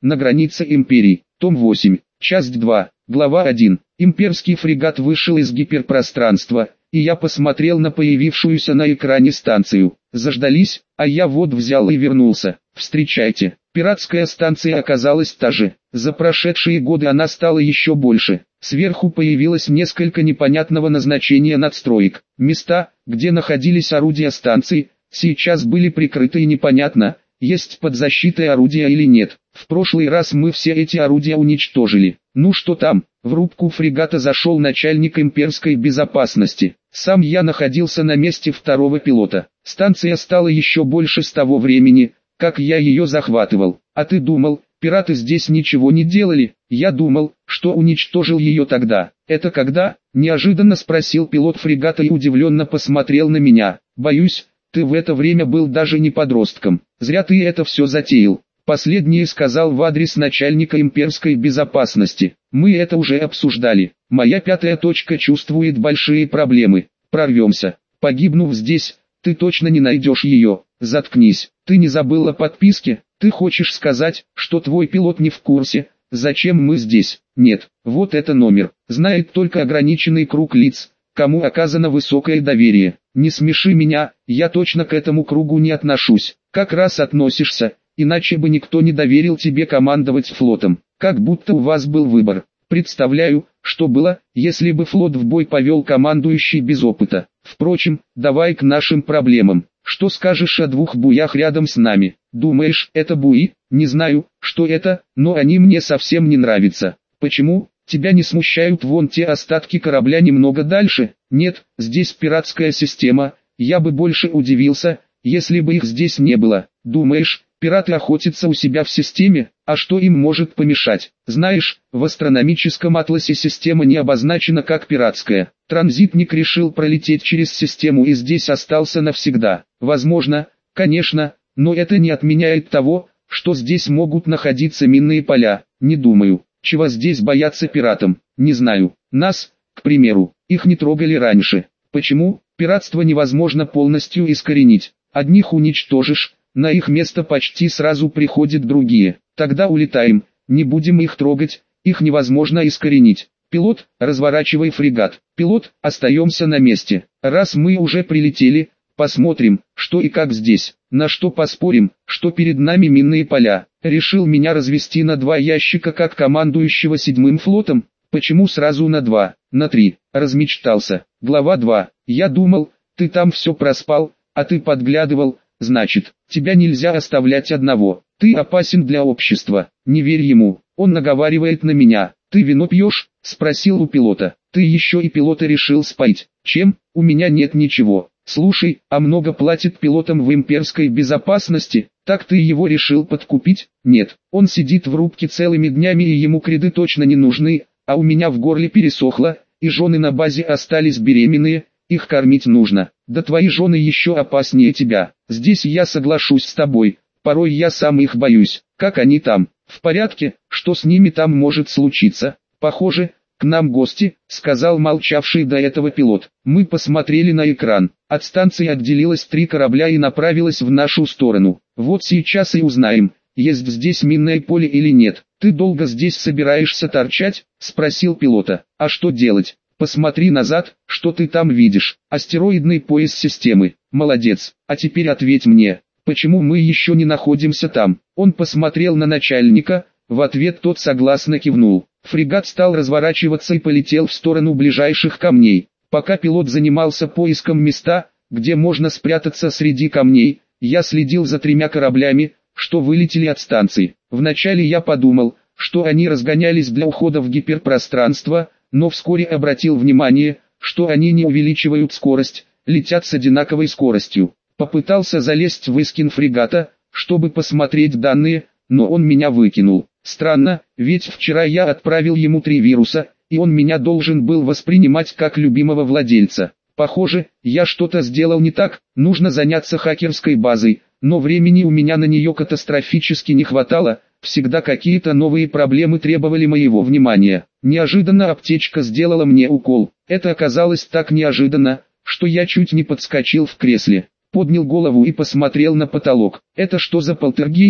На границе империи. Том 8. Часть 2. Глава 1. Имперский фрегат вышел из гиперпространства, и я посмотрел на появившуюся на экране станцию. Заждались, а я вот взял и вернулся. Встречайте. Пиратская станция оказалась та же. За прошедшие годы она стала еще больше. Сверху появилось несколько непонятного назначения надстроек. Места, где находились орудия станции, сейчас были прикрыты и непонятно, есть под защитой орудия или нет. В прошлый раз мы все эти орудия уничтожили. Ну что там? В рубку фрегата зашел начальник имперской безопасности. Сам я находился на месте второго пилота. Станция стала еще больше с того времени, как я ее захватывал. А ты думал, пираты здесь ничего не делали? Я думал, что уничтожил ее тогда. Это когда? Неожиданно спросил пилот фрегата и удивленно посмотрел на меня. Боюсь, ты в это время был даже не подростком. Зря ты это все затеял. Последнее сказал в адрес начальника имперской безопасности. Мы это уже обсуждали. Моя пятая точка чувствует большие проблемы. Прорвемся. Погибнув здесь, ты точно не найдешь ее. Заткнись. Ты не забыл о подписке? Ты хочешь сказать, что твой пилот не в курсе, зачем мы здесь? Нет, вот это номер. Знает только ограниченный круг лиц, кому оказано высокое доверие. Не смеши меня, я точно к этому кругу не отношусь. Как раз относишься, иначе бы никто не доверил тебе командовать флотом. Как будто у вас был выбор. Представляю, что было, если бы флот в бой повел командующий без опыта. Впрочем, давай к нашим проблемам. Что скажешь о двух буях рядом с нами? Думаешь, это буи? Не знаю, что это, но они мне совсем не нравятся. Почему? Тебя не смущают вон те остатки корабля немного дальше? Нет, здесь пиратская система. Я бы больше удивился, если бы их здесь не было. Думаешь, пираты охотятся у себя в системе? А что им может помешать? Знаешь, в астрономическом атласе система не обозначена как пиратская. Транзитник решил пролететь через систему и здесь остался навсегда. Возможно, конечно, но это не отменяет того, что здесь могут находиться минные поля. Не думаю. Чего здесь бояться пиратам? Не знаю. Нас, к примеру, их не трогали раньше. Почему? Пиратство невозможно полностью искоренить. Одних уничтожишь, на их место почти сразу приходят другие. Тогда улетаем, не будем их трогать, их невозможно искоренить. Пилот, разворачивай фрегат. Пилот, остаемся на месте. Раз мы уже прилетели, посмотрим, что и как здесь. На что поспорим, что перед нами минные поля. Решил меня развести на 2 ящика как командующего 7-м флотом? Почему сразу на 2, на 3? Размечтался. Глава 2. Я думал, ты там все проспал, а ты подглядывал. Значит, тебя нельзя оставлять одного. Ты опасен для общества. Не верь ему. Он наговаривает на меня. Ты вино пьешь? Спросил у пилота. Ты еще и пилота решил споить. Чем? У меня нет ничего. Слушай, а много платит пилотам в имперской безопасности? Так ты его решил подкупить? Нет. Он сидит в рубке целыми днями и ему креды точно не нужны, а у меня в горле пересохло, и жены на базе остались беременные, их кормить нужно. Да твои жены еще опаснее тебя. Здесь я соглашусь с тобой, порой я сам их боюсь. Как они там? В порядке? Что с ними там может случиться? Похоже, к нам гости, сказал молчавший до этого пилот. Мы посмотрели на экран. От станции отделилось 3 корабля и направилось в нашу сторону. Вот сейчас и узнаем, есть здесь минное поле или нет. Ты долго здесь собираешься торчать? Спросил пилота. А что делать? Посмотри назад, что ты там видишь. Астероидный пояс системы. Молодец. А теперь ответь мне, почему мы еще не находимся там? Он посмотрел на начальника, в ответ тот согласно кивнул. Фрегат стал разворачиваться и полетел в сторону ближайших камней. Пока пилот занимался поиском места, где можно спрятаться среди камней, я следил за 3 кораблями, что вылетели от станции. Вначале я подумал, что они разгонялись для ухода в гиперпространство, но вскоре обратил внимание, что они не увеличивают скорость, летят с одинаковой скоростью. Попытался залезть в эскин фрегата, чтобы посмотреть данные, но он меня выкинул. Странно, ведь вчера я отправил ему 3 вируса, и он меня должен был воспринимать как любимого владельца. Похоже, я что-то сделал не так, нужно заняться хакерской базой, но времени у меня на нее катастрофически не хватало, всегда какие-то новые проблемы требовали моего внимания. Неожиданно аптечка сделала мне укол. Это оказалось так неожиданно, что я чуть не подскочил в кресле. Поднял голову и посмотрел на потолок. Это что за полтергейст?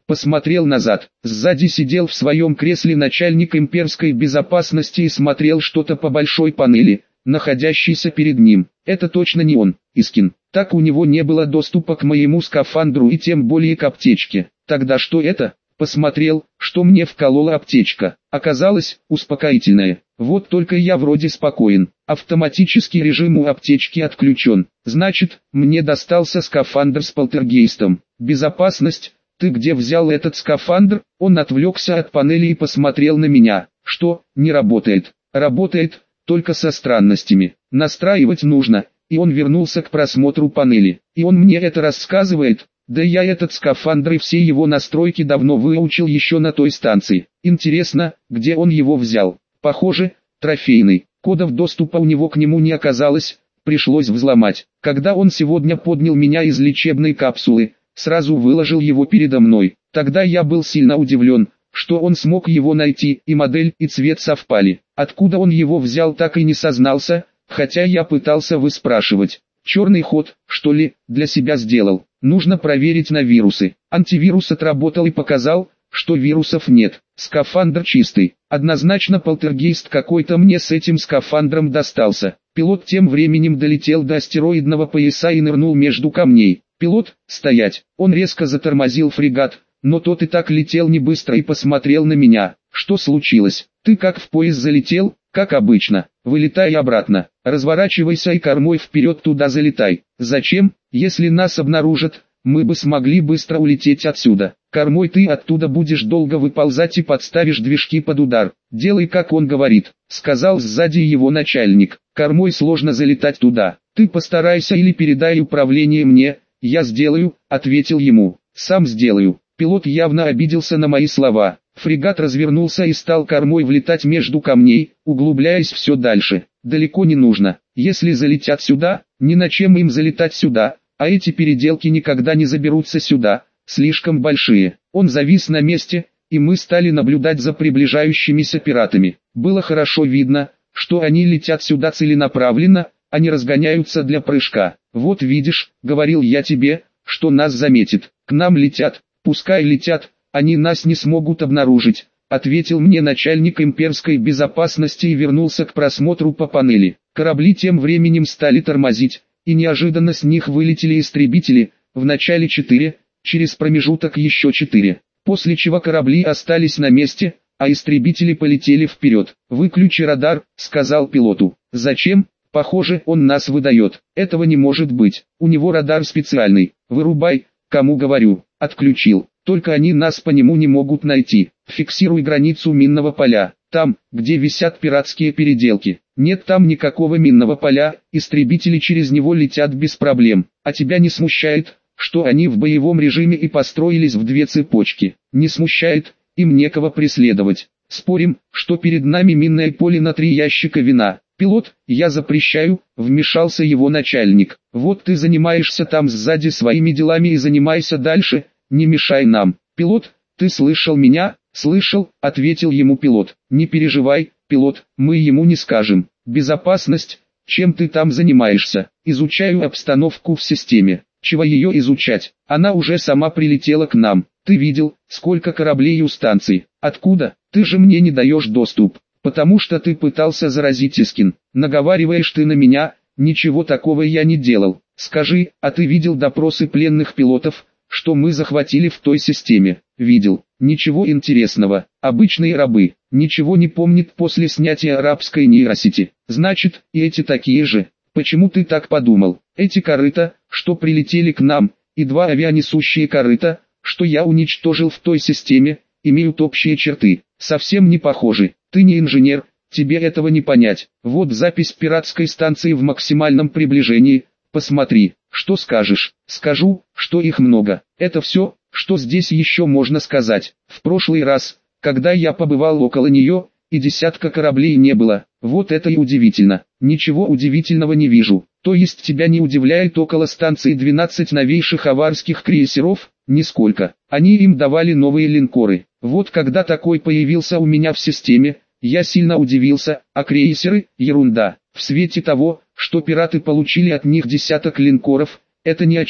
посмотрел назад. Сзади сидел в своем кресле начальник имперской безопасности и смотрел что-то по большой панели, находящейся перед ним. Это точно не он, Искин. Так у него не было доступа к моему скафандру и тем более к аптечке. Тогда что это? Посмотрел, что мне вколола аптечка. Оказалось, успокоительное. Вот только я вроде спокоен. Автоматический режим у аптечки отключен. Значит, мне достался скафандр с полтергейстом. Безопасность. Ты где взял этот скафандр? Он отвлекся от панели и посмотрел на меня. Что, не работает? Работает, только со странностями. Настраивать нужно. И он вернулся к просмотру панели. И он мне это рассказывает. Да я этот скафандр и все его настройки давно выучил еще на той станции. Интересно, где он его взял? Похоже, трофейный. Кодов доступа у него к нему не оказалось, пришлось взломать. Когда он сегодня поднял меня из лечебной капсулы, сразу выложил его передо мной. Тогда я был сильно удивлен, что он смог его найти, и модель, и цвет совпали. Откуда он его взял, так и не сознался, хотя я пытался выспрашивать. Черный ход, что ли, для себя сделал. Нужно проверить на вирусы. Антивирус отработал и показал, что вирусов нет. Скафандр чистый. Однозначно полтергейст какой-то мне с этим скафандром достался. Пилот тем временем долетел до астероидного пояса и нырнул между камней. Пилот, стоять. Он резко затормозил фрегат, но тот и так летел не быстро и посмотрел на меня. Что случилось? Ты как в пояс залетел? Как обычно. Вылетай обратно. Разворачивайся и кормой вперед туда залетай. Зачем? Если нас обнаружат, мы бы смогли быстро улететь отсюда. Кормой ты оттуда будешь долго выползать и подставишь движки под удар. Делай как он говорит, сказал сзади его начальник. Кормой сложно залетать туда. Ты постарайся или передай управление мне. Я сделаю, ответил ему. Сам сделаю. Пилот явно обиделся на мои слова. Фрегат развернулся и стал кормой влетать между камней, углубляясь все дальше. Далеко не нужно. Если залетят сюда, ни на чем им залетать сюда, а эти переделки никогда не заберутся сюда, слишком большие. Он завис на месте, и мы стали наблюдать за приближающимися пиратами. Было хорошо видно, что они летят сюда целенаправленно, а не разгоняются для прыжка. Вот видишь, говорил я тебе, что нас заметит. К нам летят, пускай летят, они нас не смогут обнаружить, ответил мне начальник имперской безопасности и вернулся к просмотру по панели. Корабли тем временем стали тормозить, и неожиданно с них вылетели истребители, вначале 4, через промежуток еще 4, после чего корабли остались на месте, а истребители полетели вперед. «Выключи радар», — сказал пилоту. «Зачем? Похоже, он нас выдает. Этого не может быть. У него радар специальный. Вырубай, кому говорю». Отключил. Только они нас по нему не могут найти. Фиксируй границу минного поля. Там, где висят пиратские переделки. Нет там никакого минного поля, истребители через него летят без проблем. А тебя не смущает, что они в боевом режиме и построились в 2 цепочки? Не смущает, им некого преследовать. Спорим, что перед нами минное поле на 3 ящика вина. Пилот, я запрещаю, вмешался его начальник. Вот ты занимаешься там сзади своими делами и занимайся дальше, не мешай нам. Пилот, ты слышал меня? Слышал, ответил ему пилот. Не переживай, пилот, мы ему не скажем. Безопасность, чем ты там занимаешься? Изучаю обстановку в системе. Чего ее изучать? Она уже сама прилетела к нам. Ты видел, сколько кораблей у станции? Откуда? Ты же мне не даешь доступ. Потому что ты пытался заразить Искин. Наговариваешь ты на меня, ничего такого я не делал. Скажи, а ты видел допросы пленных пилотов, что мы захватили в той системе? Видел. Ничего интересного. Обычные рабы. Ничего не помнит после снятия арабской нейросети. Значит, и эти такие же. Почему ты так подумал? Эти корыта, что прилетели к нам, и 2 авианесущие корыта, что я уничтожил в той системе, имеют общие черты. Совсем не похожи. Ты не инженер, тебе этого не понять. Вот запись пиратской станции в максимальном приближении. Посмотри, что скажешь? Скажу, что их много. Это все, что здесь еще можно сказать. В прошлый раз, когда я побывал около нее, и десятка кораблей не было. Вот это и удивительно. Ничего удивительного не вижу. То есть тебя не удивляет около станции 12 новейших аварских крейсеров? Нисколько. Они им давали новые линкоры. Вот когда такой появился у меня в системе, я сильно удивился, а крейсеры – ерунда. В свете того, что пираты получили от них десяток линкоров, это ни о чем.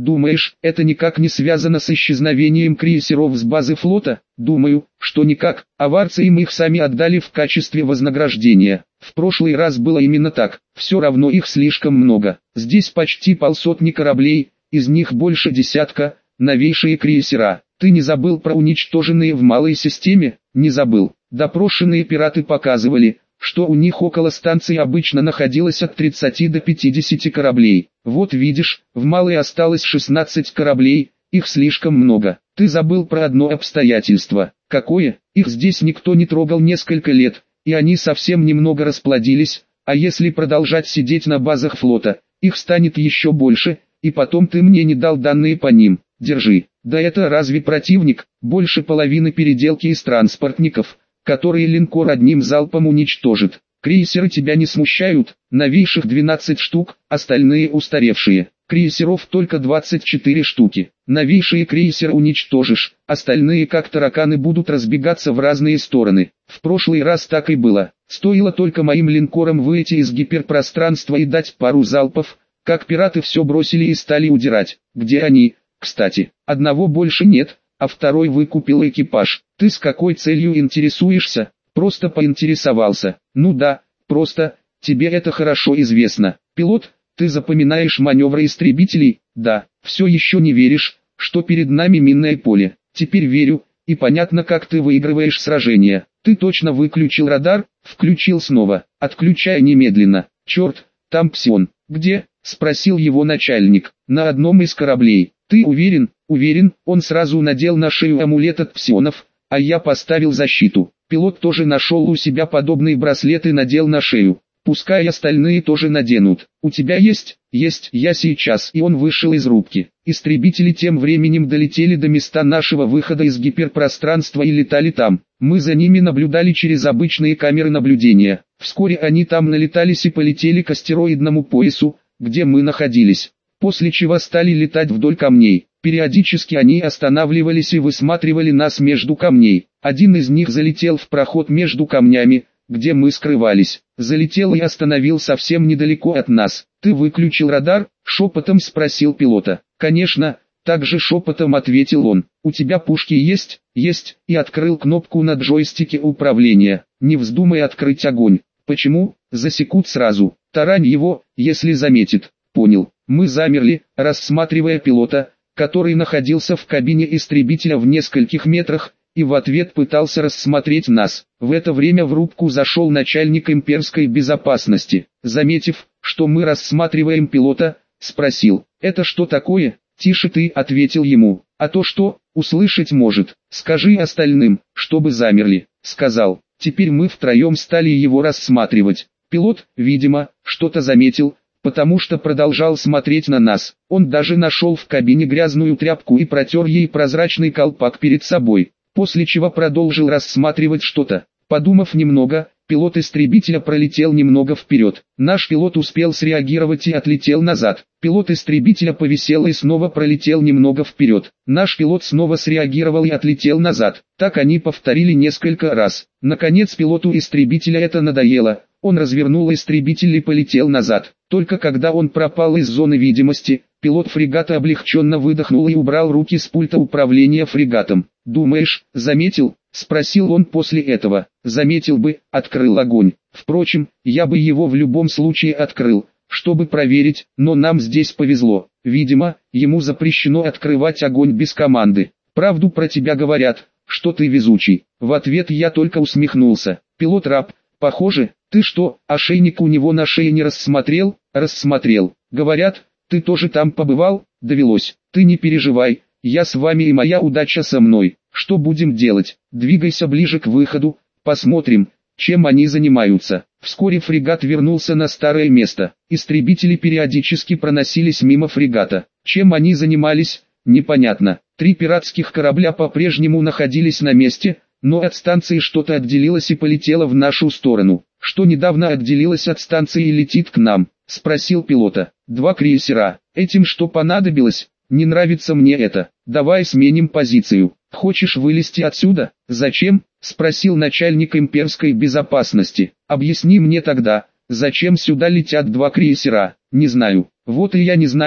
Думаешь, это никак не связано с исчезновением крейсеров с базы флота? Думаю, что никак. Аварцы им их сами отдали в качестве вознаграждения. В прошлый раз было именно так. Все равно их слишком много. Здесь почти полсотни кораблей, из них больше десятка, новейшие крейсера. Ты не забыл про уничтоженные в малой системе? Не забыл. Допрошенные пираты показывали, что у них около станции обычно находилось от 30 до 50 кораблей. Вот видишь, в малой осталось 16 кораблей, их слишком много. Ты забыл про одно обстоятельство. Какое? Их здесь никто не трогал несколько лет, и они совсем немного расплодились, а если продолжать сидеть на базах флота, их станет еще больше, и потом ты мне не дал данные по ним. Держи. Да это разве противник? Больше половины переделки из транспортников, которые линкор одним залпом уничтожит. Крейсеры тебя не смущают, новейших 12 штук, остальные устаревшие. Крейсеров только 24 штуки. Новейшие крейсеры уничтожишь, остальные как тараканы будут разбегаться в разные стороны. В прошлый раз так и было. Стоило только моим линкорам выйти из гиперпространства и дать пару залпов, как пираты все бросили и стали удирать. Где они? Кстати, одного больше нет, а второй выкупил экипаж. Ты с какой целью интересуешься? Просто поинтересовался. Ну да, просто, тебе это хорошо известно. Пилот, ты запоминаешь маневры истребителей? Да. Все еще не веришь, что перед нами минное поле? Теперь верю, и понятно, как ты выигрываешь сражение. Ты точно выключил радар? Включил снова. Отключай немедленно. Черт, там Псион. Где? Спросил его начальник. На одном из кораблей. Ты уверен? Уверен. Он сразу надел на шею амулет от псионов, а я поставил защиту. Пилот тоже нашел у себя подобные браслеты и надел на шею. Пускай остальные тоже наденут. У тебя есть? Есть. Я сейчас. И он вышел из рубки. Истребители тем временем долетели до места нашего выхода из гиперпространства и летали там. Мы за ними наблюдали через обычные камеры наблюдения. Вскоре они там налетались и полетели к астероидному поясу, где мы находились. После чего стали летать вдоль камней. Периодически они останавливались и высматривали нас между камней. Один из них залетел в проход между камнями, где мы скрывались. Залетел и остановил совсем недалеко от нас. «Ты выключил радар?» — шепотом спросил пилота. «Конечно», — также шепотом ответил он. «У тебя пушки есть?» «Есть», и открыл кнопку на джойстике управления. «Не вздумай открыть огонь». «Почему?» «Засекут сразу. Тарань его, если заметит». «Понял». Мы замерли, рассматривая пилота, который находился в кабине истребителя в нескольких метрах, и в ответ пытался рассмотреть нас. В это время в рубку зашел начальник имперской безопасности. Заметив, что мы рассматриваем пилота, спросил: «Это что такое?» «Тише ты», — ответил ему. «А то что, услышать может. Скажи остальным, чтобы замерли», — сказал. Теперь мы втроем стали его рассматривать. Пилот, видимо, что-то заметил, потому что продолжал смотреть на нас. Он даже нашел в кабине грязную тряпку и протер ей прозрачный колпак перед собой, после чего продолжил рассматривать что-то. Подумав немного, пилот истребителя пролетел немного вперед. Наш пилот успел среагировать и отлетел назад. Пилот истребителя повисел и снова пролетел немного вперед. Наш пилот снова среагировал и отлетел назад. Так они повторили несколько раз. Наконец пилоту истребителя это надоело. Он развернул истребитель и полетел назад. Только когда он пропал из зоны видимости, пилот фрегата облегченно выдохнул и убрал руки с пульта управления фрегатом. «Думаешь, заметил?» — спросил он после этого. «Заметил бы, открыл огонь. Впрочем, я бы его в любом случае открыл, чтобы проверить, но нам здесь повезло. Видимо, ему запрещено открывать огонь без команды. Правду про тебя говорят, что ты везучий». В ответ я только усмехнулся. «Пилот раб, похоже. Ты что, ошейник у него на шее не рассмотрел?» «Рассмотрел. Говорят, ты тоже там побывал?» «Довелось. Ты не переживай, я с вами и моя удача со мной. Что будем делать? Двигайся ближе к выходу, посмотрим, чем они занимаются». Вскоре фрегат вернулся на старое место. Истребители периодически проносились мимо фрегата. Чем они занимались, непонятно. 3 пиратских корабля по-прежнему находились на месте, но от станции что-то отделилось и полетело в нашу сторону. «Что недавно отделилось от станции и летит к нам?» — спросил пилота. 2 крейсера. Этим что понадобилось? Не нравится мне это. Давай сменим позицию. Хочешь вылезти отсюда? Зачем? Спросил начальник имперской безопасности. Объясни мне тогда, зачем сюда летят 2 крейсера? Не знаю. Вот и я не знаю,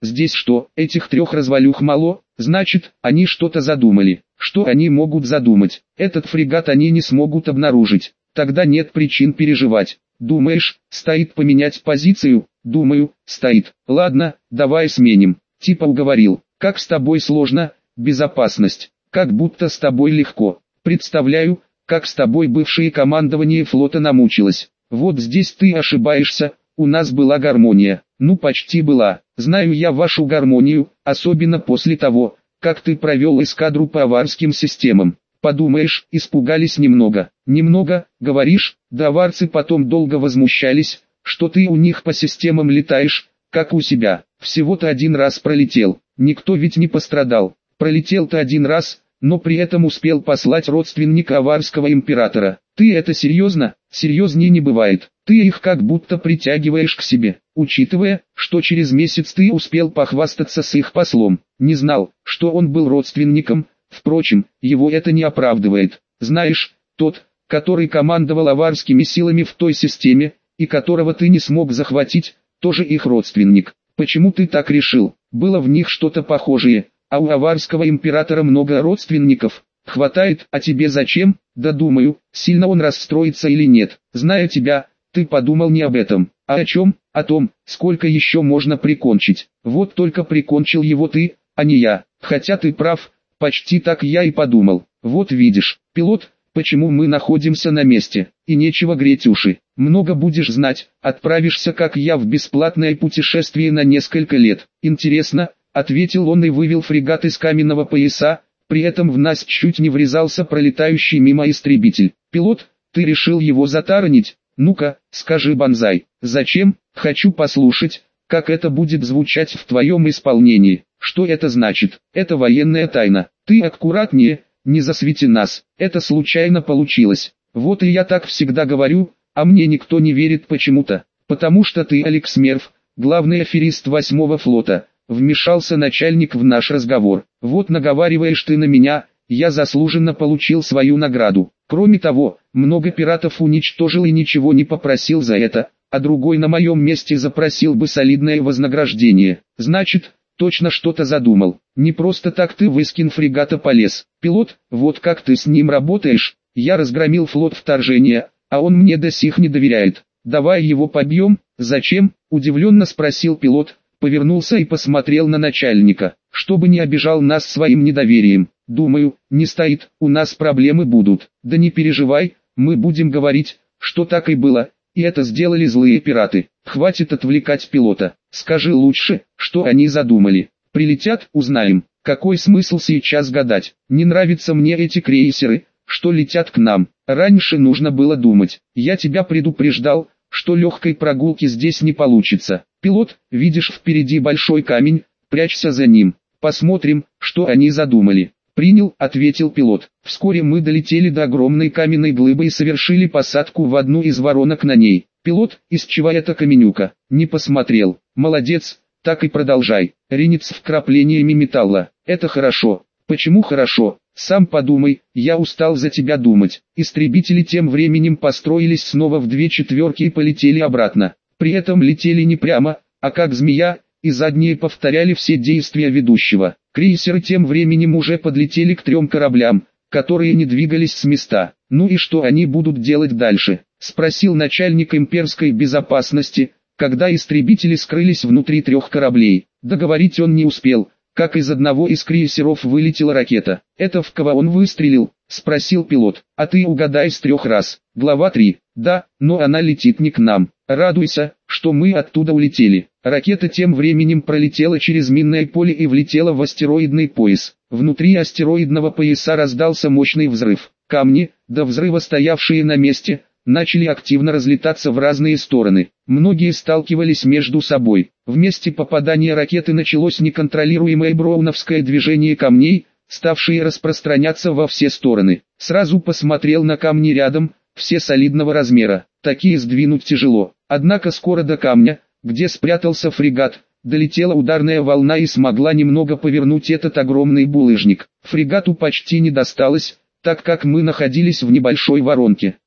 Здесь что, этих трех развалюх мало? Значит, они что-то задумали. Что они могут задумать? Этот фрегат они не смогут обнаружить. Тогда нет причин переживать. Думаешь, стоит поменять позицию? Думаю, стоит. Ладно, давай сменим. Типа уговорил. Как с тобой сложно? Безопасность. Как будто с тобой легко. Представляю, как с тобой бывшее командование флота намучилось. Вот здесь ты ошибаешься, у нас была гармония. Ну почти была. Знаю я вашу гармонию, особенно после того, как ты провел эскадру по аварским системам. Подумаешь, испугались немного. Немного, говоришь? Да аварцы потом долго возмущались, что ты у них по системам летаешь, как у себя. Всего-то один раз пролетел. Никто ведь не пострадал. Пролетел-то один раз, но при этом успел послать родственника аварского императора. Ты это серьезно? Серьезнее не бывает. Ты их как будто притягиваешь к себе, учитывая, что через месяц ты успел похвастаться с их послом. Не знал, что он был родственником, впрочем, его это не оправдывает. Знаешь, тот, который командовал аварскими силами в той системе, и которого ты не смог захватить, тоже их родственник. Почему ты так решил? Было в них что-то похожее, а у аварского императора много родственников. Хватает, а тебе зачем? Да думаю, сильно он расстроится или нет. Зная тебя, ты подумал не об этом. А о чем? О том, сколько еще можно прикончить. Вот только прикончил его ты, а не я. Хотя ты прав, почти так я и подумал. Вот видишь, пилот, почему мы находимся на месте. И нечего греть уши. Много будешь знать, отправишься как я в бесплатное путешествие на несколько лет. Интересно, ответил он и вывел фрегат из каменного пояса. При этом в нас чуть не врезался пролетающий мимо истребитель. Пилот, ты решил его затаранить? Ну-ка, скажи, Банзай, зачем? Хочу послушать, как это будет звучать в твоем исполнении. Что это значит? Это военная тайна. Ты аккуратнее, не засвети нас. Это случайно получилось. Вот и я так всегда говорю, а мне никто не верит почему-то. Потому что ты, Алекс Мерв, главный аферист 8-го флота. Вмешался начальник в наш разговор. Вот наговариваешь ты на меня, я заслуженно получил свою награду. Кроме того, много пиратов уничтожил и ничего не попросил за это, а другой на моем месте запросил бы солидное вознаграждение. Значит, точно что-то задумал. Не просто так ты в эскин фрегата полез. Пилот, вот как ты с ним работаешь? Я разгромил флот вторжения, а он мне до сих не доверяет. Давай его побьем? Зачем? Удивленно спросил пилот. Повернулся и посмотрел на начальника, чтобы не обижал нас своим недоверием. Думаю, не стоит, у нас проблемы будут. Да не переживай, мы будем говорить, что так и было, и это сделали злые пираты. Хватит отвлекать пилота. Скажи лучше, что они задумали. Прилетят, узнаем. Какой смысл сейчас гадать? Не нравятся мне эти крейсеры, что летят к нам. Раньше нужно было думать. Я тебя предупреждал, что легкой прогулки здесь не получится. Пилот, видишь впереди большой камень, прячься за ним. Посмотрим, что они задумали. Принял, ответил пилот. Вскоре мы долетели до огромной каменной глыбы и совершили посадку в одну из воронок на ней. Пилот, из чего это каменюка? Не посмотрел. Молодец, так и продолжай. Ринец вкраплениями металла. Это хорошо. Почему хорошо? Сам подумай, я устал за тебя думать. Истребители тем временем построились снова в две четверки и полетели обратно. При этом летели не прямо, а как змея, и задние повторяли все действия ведущего. Крейсеры тем временем уже подлетели к 3 кораблям, которые не двигались с места. Ну и что они будут делать дальше? Спросил начальник имперской безопасности, когда истребители скрылись внутри 3 кораблей. Договорить он не успел, как из одного из крейсеров вылетела ракета. «Это в кого он выстрелил?» — спросил пилот. «А ты угадай с 3 раз». Глава 3. «Да, но она летит не к нам. Радуйся, что мы оттуда улетели». Ракета тем временем пролетела через минное поле и влетела в астероидный пояс. Внутри астероидного пояса раздался мощный взрыв. Камни, до взрыва стоявшие на месте, начали активно разлетаться в разные стороны. Многие сталкивались между собой. В месте попадания ракеты началось неконтролируемое броуновское движение камней, ставшие распространяться во все стороны. Сразу посмотрел на камни рядом, все солидного размера. Такие сдвинуть тяжело. Однако скоро до камня, где спрятался фрегат, долетела ударная волна и смогла немного повернуть этот огромный булыжник. Фрегату почти не досталось, так как мы находились в небольшой воронке.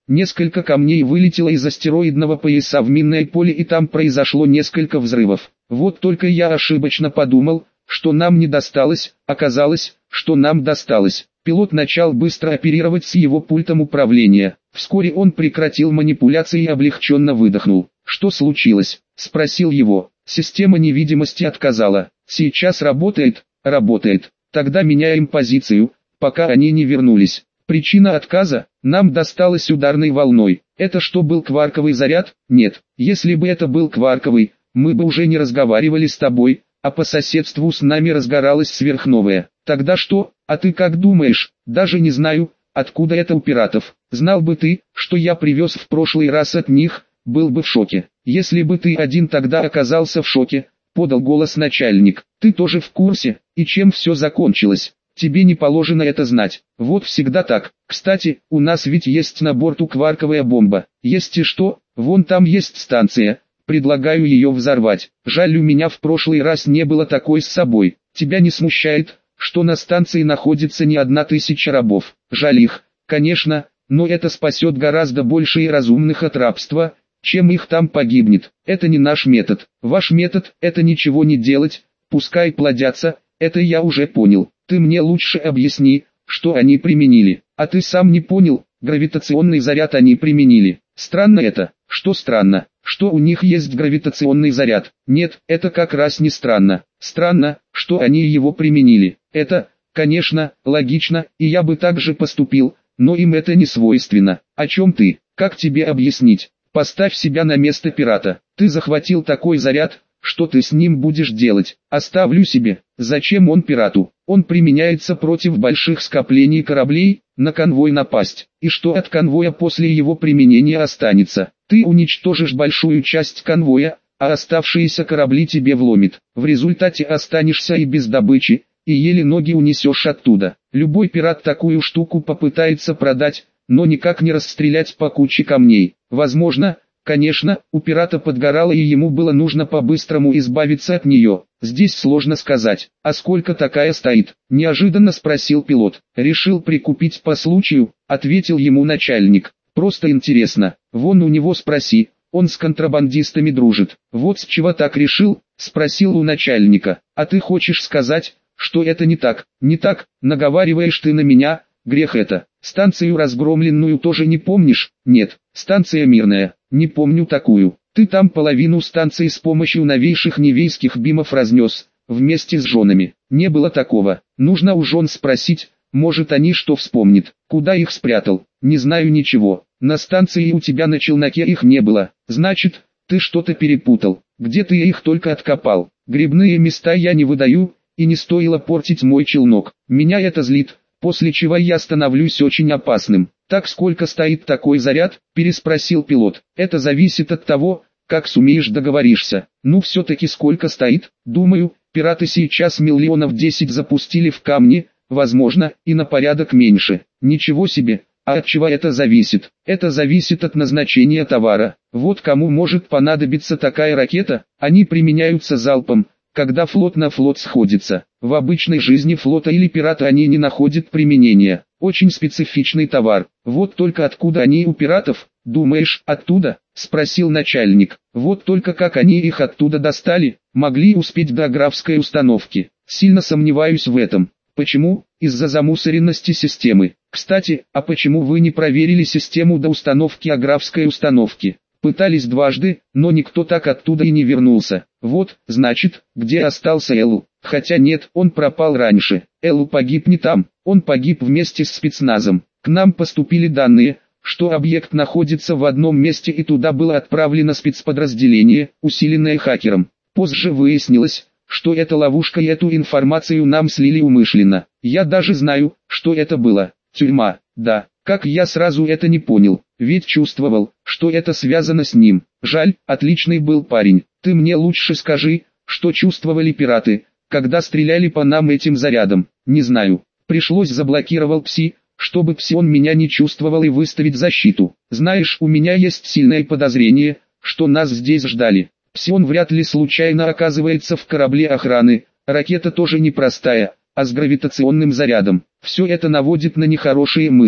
Несколько камней вылетело из астероидного пояса в минное поле, и там произошло несколько взрывов. Вот только я ошибочно подумал, что нам не досталось, оказалось, что нам досталось. Пилот начал быстро оперировать с его пультом управления. Вскоре он прекратил манипуляции и облегченно выдохнул. «Что случилось?» – спросил его. «Система невидимости отказала. Сейчас работает?» «Работает. Тогда меняем позицию, пока они не вернулись». Причина отказа: нам досталось ударной волной. Это что, был кварковый заряд? Нет. Если бы это был кварковый, мы бы уже не разговаривали с тобой, а по соседству с нами разгоралась сверхновая. Тогда что? А ты как думаешь? Даже не знаю, откуда это у пиратов. Знал бы ты, что я привез в прошлый раз от них, был бы в шоке. Если бы ты один тогда оказался в шоке, подал голос начальник. Ты тоже в курсе, и чем все закончилось? Тебе не положено это знать. Вот всегда так. Кстати, у нас ведь есть на борту кварковая бомба. Есть и что? Вон там есть станция. Предлагаю ее взорвать. Жаль, у меня в прошлый раз не было такой с собой. Тебя не смущает, что на станции находится не 1000 рабов? Жаль их, конечно, но это спасет гораздо больше и разумных от рабства, чем их там погибнет. Это не наш метод. Ваш метод – это ничего не делать, пускай плодятся, это я уже понял. Ты мне лучше объясни, что они применили. А ты сам не понял, гравитационный заряд они применили. Странно это. Что странно? Что у них есть гравитационный заряд? Нет, это как раз не странно. Странно, что они его применили. Это, конечно, логично, и я бы так же поступил, но им это не свойственно. О чем ты? Как тебе объяснить? Поставь себя на место пирата. Ты захватил такой заряд, что ты с ним будешь делать? Оставлю себе. Зачем он пирату? Он применяется против больших скоплений кораблей, на конвой напасть. И что от конвоя после его применения останется? Ты уничтожишь большую часть конвоя, а оставшиеся корабли тебе вломит. В результате останешься и без добычи, и еле ноги унесешь оттуда. Любой пират такую штуку попытается продать, но никак не расстрелять по куче камней. Возможно, конечно, у пирата подгорало и ему было нужно по-быстрому избавиться от нее. Здесь сложно сказать. А сколько такая стоит? Неожиданно спросил пилот. Решил прикупить по случаю, ответил ему начальник. Просто интересно. Вон у него спроси, он с контрабандистами дружит. Вот с чего так решил? Спросил у начальника. А ты хочешь сказать, что это не так? Не так, наговариваешь ты на меня, грех это. Станцию разгромленную тоже не помнишь? Нет, станция мирная, не помню такую. Ты там половину станции с помощью новейших невейских бимов разнес, вместе с женами. Не было такого. Нужно у жен спросить, может они что вспомнит. Куда их спрятал? Не знаю ничего. На станции у тебя на челноке их не было. Значит, ты что-то перепутал. Где ты их только откопал? Грибные места я не выдаю, и не стоило портить мой челнок. Меня это злит, после чего я становлюсь очень опасным. «Так сколько стоит такой заряд?» – переспросил пилот. «Это зависит от того, как сумеешь договоришься. Ну все-таки сколько стоит? Думаю, пираты сейчас 10 миллионов запустили в камни, возможно, и на порядок меньше. Ничего себе! А от чего это зависит? Это зависит от назначения товара. Вот кому может понадобиться такая ракета, они применяются залпом, когда флот на флот сходится. В обычной жизни флота или пирата они не находят применения. Очень специфичный товар. Вот только откуда они у пиратов? Думаешь, оттуда? Спросил начальник. Вот только как они их оттуда достали? Могли успеть до графской установки. Сильно сомневаюсь в этом. Почему? Из-за замусоренности системы. Кстати, а почему вы не проверили систему до установки аграфской установки? Пытались дважды, но никто так оттуда и не вернулся. Вот, значит, где остался Элу? Хотя нет, он пропал раньше. Элу погиб не там, он погиб вместе с спецназом. К нам поступили данные, что объект находится в одном месте и туда было отправлено спецподразделение, усиленное хакером. Позже выяснилось, что это ловушка, и эту информацию нам слили умышленно. Я даже знаю, что это было. Тюрьма, да. Как я сразу это не понял, ведь чувствовал, что это связано с ним. Жаль, отличный был парень. Ты мне лучше скажи, что чувствовали пираты, когда стреляли по нам этим зарядом. Не знаю. Пришлось заблокировал Пси, чтобы Псион меня не чувствовал и выставить защиту. Знаешь, у меня есть сильное подозрение, что нас здесь ждали. Псион вряд ли случайно оказывается в корабле охраны. Ракета тоже непростая, а с гравитационным зарядом. Все это наводит на нехорошие мысли.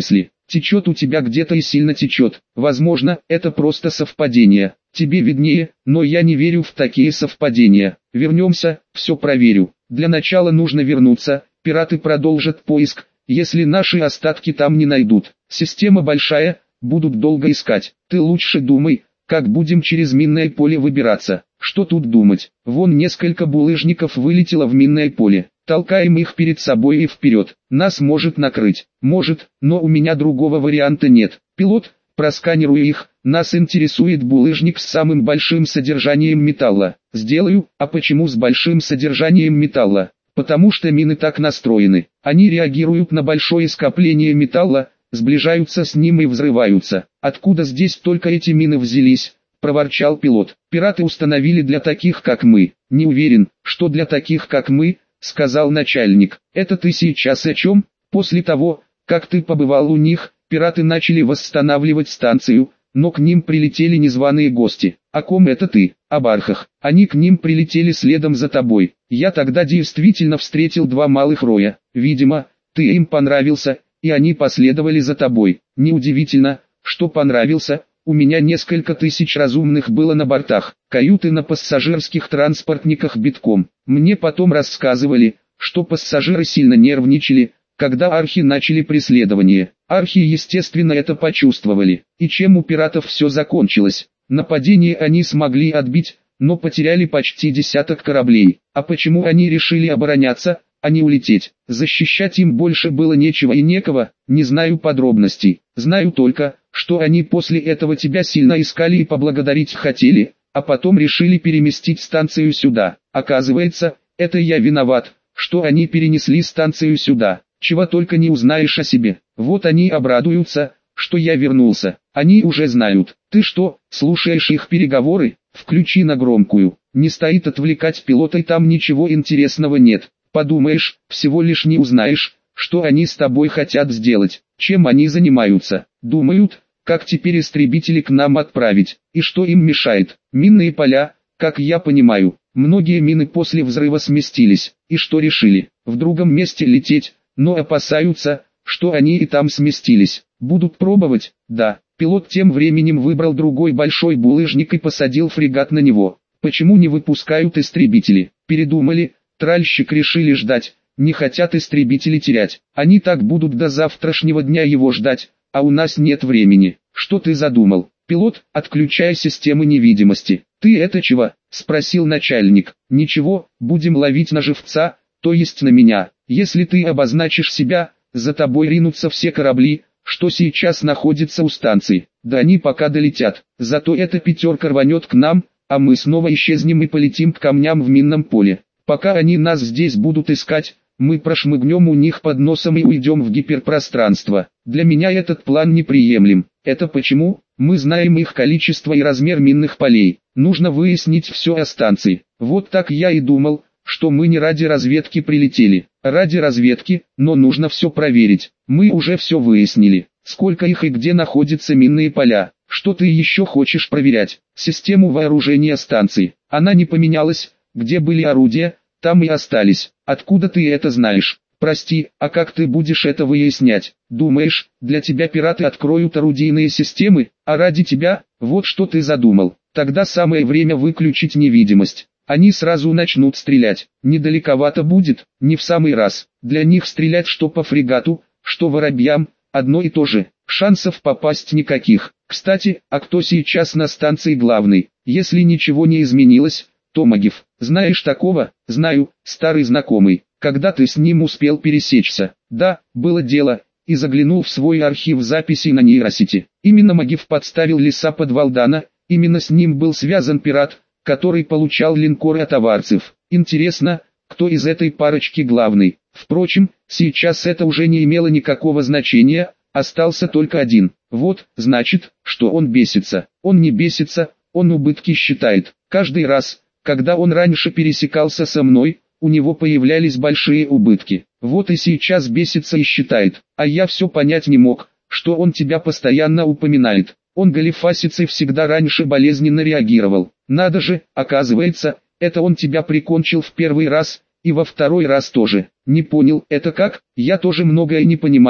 Течет у тебя где-то и сильно течет. Возможно, это просто совпадение. Тебе виднее, но я не верю в такие совпадения. Вернемся, все проверю. Для начала нужно вернуться, пираты продолжат поиск, если наши остатки там не найдут. Система большая, будут долго искать. Ты лучше думай, как будем через минное поле выбираться. Что тут думать? Вон несколько булыжников вылетело в минное поле. Толкаем их перед собой и вперед. Нас может накрыть. Может, но у меня другого варианта нет. Пилот, просканируй их. Нас интересует булыжник с самым большим содержанием металла. Сделаю. А почему с большим содержанием металла? Потому что мины так настроены. Они реагируют на большое скопление металла, сближаются с ним и взрываются. Откуда здесь только эти мины взялись? Проворчал пилот. Пираты установили для таких как мы. Не уверен, что для таких как мы, сказал начальник. Это ты сейчас о чем? После того, как ты побывал у них, пираты начали восстанавливать станцию, но к ним прилетели незваные гости. О ком это ты? Об архах. Они к ним прилетели следом за тобой. Я тогда действительно встретил два малых роя. Видимо, ты им понравился, и они последовали за тобой. Неудивительно, что понравился. У меня несколько тысяч разумных было на бортах. Каюты на пассажирских транспортниках битком. Мне потом рассказывали, что пассажиры сильно нервничали, когда архи начали преследование. Архи естественно это почувствовали. И чем у пиратов все закончилось? Нападение они смогли отбить, но потеряли почти десяток кораблей. А почему они решили обороняться, а не улететь? Защищать им больше было нечего и некого, не знаю подробностей. Знаю только, что они после этого тебя сильно искали и поблагодарить хотели, а потом решили переместить станцию сюда. Оказывается, это я виноват, что они перенесли станцию сюда. Чего только не узнаешь о себе. Вот они обрадуются, что я вернулся. Они уже знают. Ты что, слушаешь их переговоры? Включи на громкую. Не стоит отвлекать пилота, и там ничего интересного нет. Подумаешь, всего лишь не узнаешь, что они с тобой хотят сделать. Чем они занимаются? Думают, как теперь истребители к нам отправить. И что им мешает? Минные поля, как я понимаю. Многие мины после взрыва сместились. И что решили? В другом месте лететь, но опасаются, что они и там сместились. Будут пробовать? Да. Пилот тем временем выбрал другой большой булыжник и посадил фрегат на него. Почему не выпускают истребители? Передумали, тральщик решили ждать, не хотят истребители терять. Они так будут до завтрашнего дня его ждать, а у нас нет времени. Что ты задумал? Пилот, отключай системы невидимости. Ты это чего? Спросил начальник. Ничего, будем ловить на живца, то есть на меня. Если ты обозначишь себя, за тобой ринутся все корабли, что сейчас находятся у станции. Да они пока долетят. Зато эта пятерка рванет к нам, а мы снова исчезнем и полетим к камням в минном поле. Пока они нас здесь будут искать, мы прошмыгнем у них под носом и уйдем в гиперпространство. Для меня этот план неприемлем. Это почему? Мы знаем их количество и размер минных полей. Нужно выяснить все о станции. Вот так я и думал, что мы не ради разведки прилетели. Ради разведки, но нужно все проверить. Мы уже все выяснили. Сколько их и где находятся минные поля. Что ты еще хочешь проверять? Систему вооружения станции. Она не поменялась. Где были орудия, там и остались. Откуда ты это знаешь? Прости, а как ты будешь это выяснять? Думаешь, для тебя пираты откроют орудийные системы, а ради тебя, вот что ты задумал. Тогда самое время выключить невидимость. Они сразу начнут стрелять. Недалековато будет, не в самый раз. Для них стрелять что по фрегату, что воробьям, одно и то же. Шансов попасть никаких. Кстати, а кто сейчас на станции главный? Если ничего не изменилось, то Магив. Знаешь такого? Знаю, старый знакомый. Когда ты с ним успел пересечься? Да, было дело. И заглянул в свой архив записей на нейросети. Именно Магив подставил леса под Валдана, именно с ним был связан пират, который получал линкоры от аварцев. Интересно, кто из этой парочки главный? Впрочем, сейчас это уже не имело никакого значения, остался только один. Вот, значит, что он бесится. Он не бесится, он убытки считает. Каждый раз, когда он раньше пересекался со мной, у него появлялись большие убытки. Вот и сейчас бесится и считает. А я все понять не мог, что он тебя постоянно упоминает. Он галифасец и всегда раньше болезненно реагировал. Надо же, оказывается, это он тебя прикончил в первый раз, и во второй раз тоже. Не понял, это как? Я тоже многое не понимаю.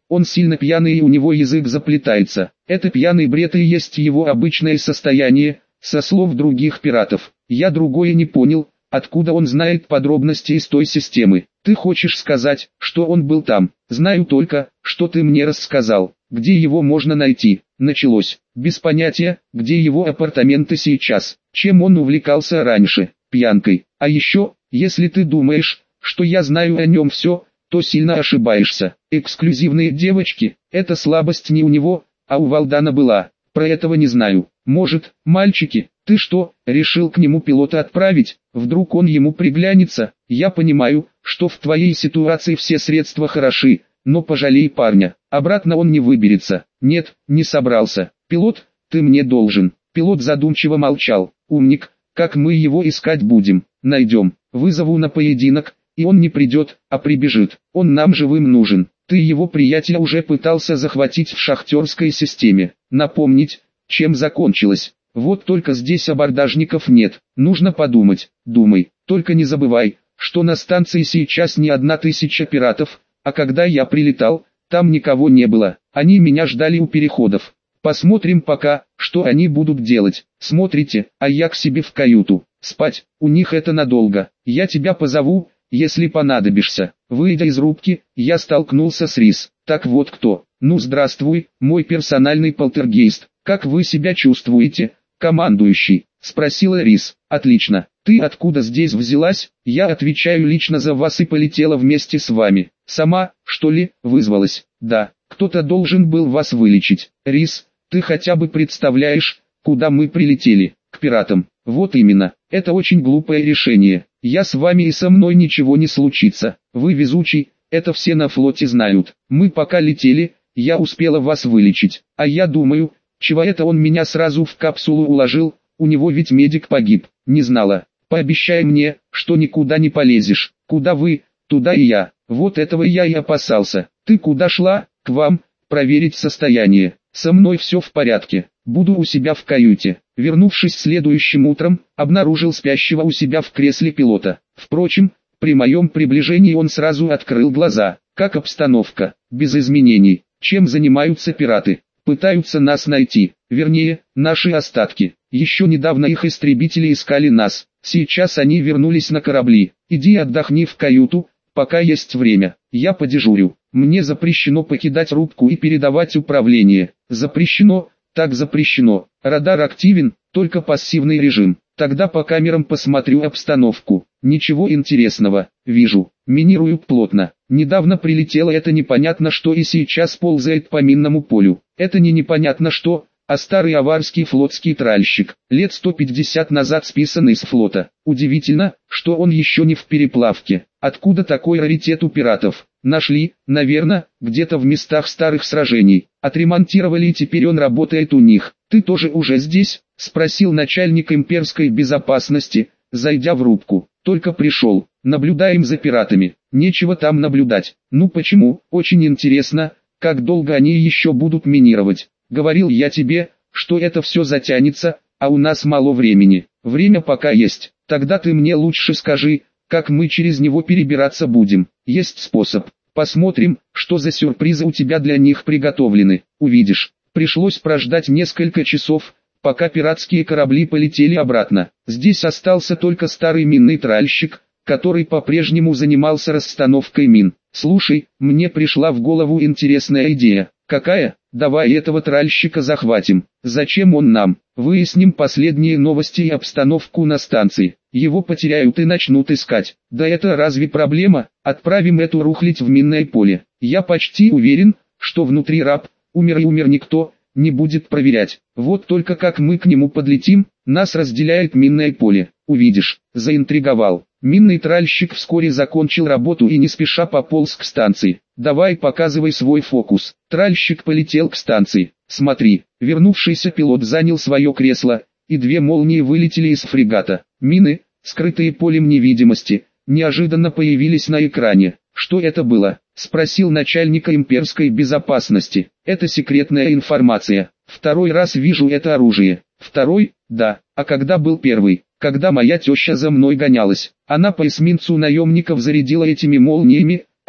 Он сильно пьяный и у него язык заплетается. Это пьяный бред и есть его обычное состояние, со слов других пиратов. Я другое не понял, откуда он знает подробности из той системы. Ты хочешь сказать, что он был там? Знаю только, что ты мне рассказал. Где его можно найти? Началось. Без понятия, где его апартаменты сейчас. Чем он увлекался раньше? Пьянкой. А еще, если ты думаешь, что я знаю о нем все, то сильно ошибаешься. Эксклюзивные девочки, это слабость не у него, а у Валдана была. Про этого не знаю. Может, мальчики, ты что, решил к нему пилота отправить? Вдруг он ему приглянется? Я понимаю, что в твоей ситуации все средства хороши, но пожалей парня. Обратно он не выберется. Нет, не собрался. Пилот, ты мне должен. Пилот задумчиво молчал. Умник, как мы его искать будем? Найдем. Вызову на поединок, и он не придет, а прибежит. Он нам живым нужен. Ты его приятеля уже пытался захватить в шахтерской системе. Напомнить, чем закончилось. Вот только здесь абордажников нет. Нужно подумать. Думай. Только не забывай, что на станции сейчас не 1000 пиратов, а когда я прилетал, там никого не было. Они меня ждали у переходов. Посмотрим пока, что они будут делать. Смотрите, а я к себе в каюту. Спать, у них это надолго. Я тебя позову, если понадобишься. Выйдя из рубки, я столкнулся с Рис. Так вот кто. Ну здравствуй, мой персональный полтергейст. Как вы себя чувствуете, командующий? Спросила Рис. Отлично. Ты откуда здесь взялась? Я отвечаю лично за вас и полетела вместе с вами. Сама, что ли, вызвалась? Да, кто-то должен был вас вылечить. Рис, ты хотя бы представляешь, куда мы прилетели? К пиратам. Вот именно. Это очень глупое решение. Я с вами и со мной ничего не случится. Вы везучий, это все на флоте знают. Мы пока летели, я успела вас вылечить. А я думаю, чего это он меня сразу в капсулу уложил, у него ведь медик погиб. Не знала. Пообещай мне, что никуда не полезешь. Куда вы, туда и я. Вот этого я и опасался. Ты куда шла? К вам, проверить состояние. Со мной все в порядке. Буду у себя в каюте. Вернувшись следующим утром, обнаружил спящего у себя в кресле пилота. Впрочем, при моем приближении он сразу открыл глаза. Как обстановка? Без изменений. Чем занимаются пираты? Пытаются нас найти. Вернее, наши остатки. Еще недавно их истребители искали нас. Сейчас они вернулись на корабли. Иди отдохни в каюту, пока есть время. Я подежурю. Мне запрещено покидать рубку и передавать управление. Запрещено, так запрещено. Радар активен, только пассивный режим. Тогда по камерам посмотрю обстановку. Ничего интересного, вижу. Минируют плотно. Недавно прилетело это непонятно что и сейчас ползает по минному полю. Это не непонятно что, а старый аварский флотский тральщик, лет 150 назад списанный с флота. Удивительно, что он еще не в переплавке. Откуда такой раритет у пиратов? Нашли, наверное, где-то в местах старых сражений. Отремонтировали и теперь он работает у них. Ты тоже уже здесь? Спросил начальник имперской безопасности, зайдя в рубку. Только пришел. Наблюдаем за пиратами. Нечего там наблюдать. Ну почему? Очень интересно, как долго они еще будут минировать. Говорил я тебе, что это все затянется, а у нас мало времени. Время пока есть. Тогда ты мне лучше скажи, как мы через него перебираться будем. Есть способ. Посмотрим, что за сюрпризы у тебя для них приготовлены. Увидишь. Пришлось прождать несколько часов, пока пиратские корабли полетели обратно. Здесь остался только старый минный тральщик, который по-прежнему занимался расстановкой мин. Слушай, мне пришла в голову интересная идея. Какая? Давай этого тральщика захватим. Зачем он нам? Выясним последние новости и обстановку на станции. Его потеряют и начнут искать. Да это разве проблема? Отправим эту рухлядь в минное поле. Я почти уверен, что внутри раб, умер и умер никто, не будет проверять. Вот только как мы к нему подлетим, нас разделяет минное поле. Увидишь, заинтриговал. Минный тральщик вскоре закончил работу и не спеша пополз к станции. Давай показывай свой фокус. Тральщик полетел к станции. Смотри, вернувшийся пилот занял свое кресло, и две молнии вылетели из фрегата. Мины, скрытые полем невидимости, неожиданно появились на экране. Что это было? Спросил начальника имперской безопасности. Это секретная информация. Второй раз вижу это оружие. Второй? Да. А когда был первый? Когда моя теща за мной гонялась. Она по эсминцу наемников зарядила этими молниями,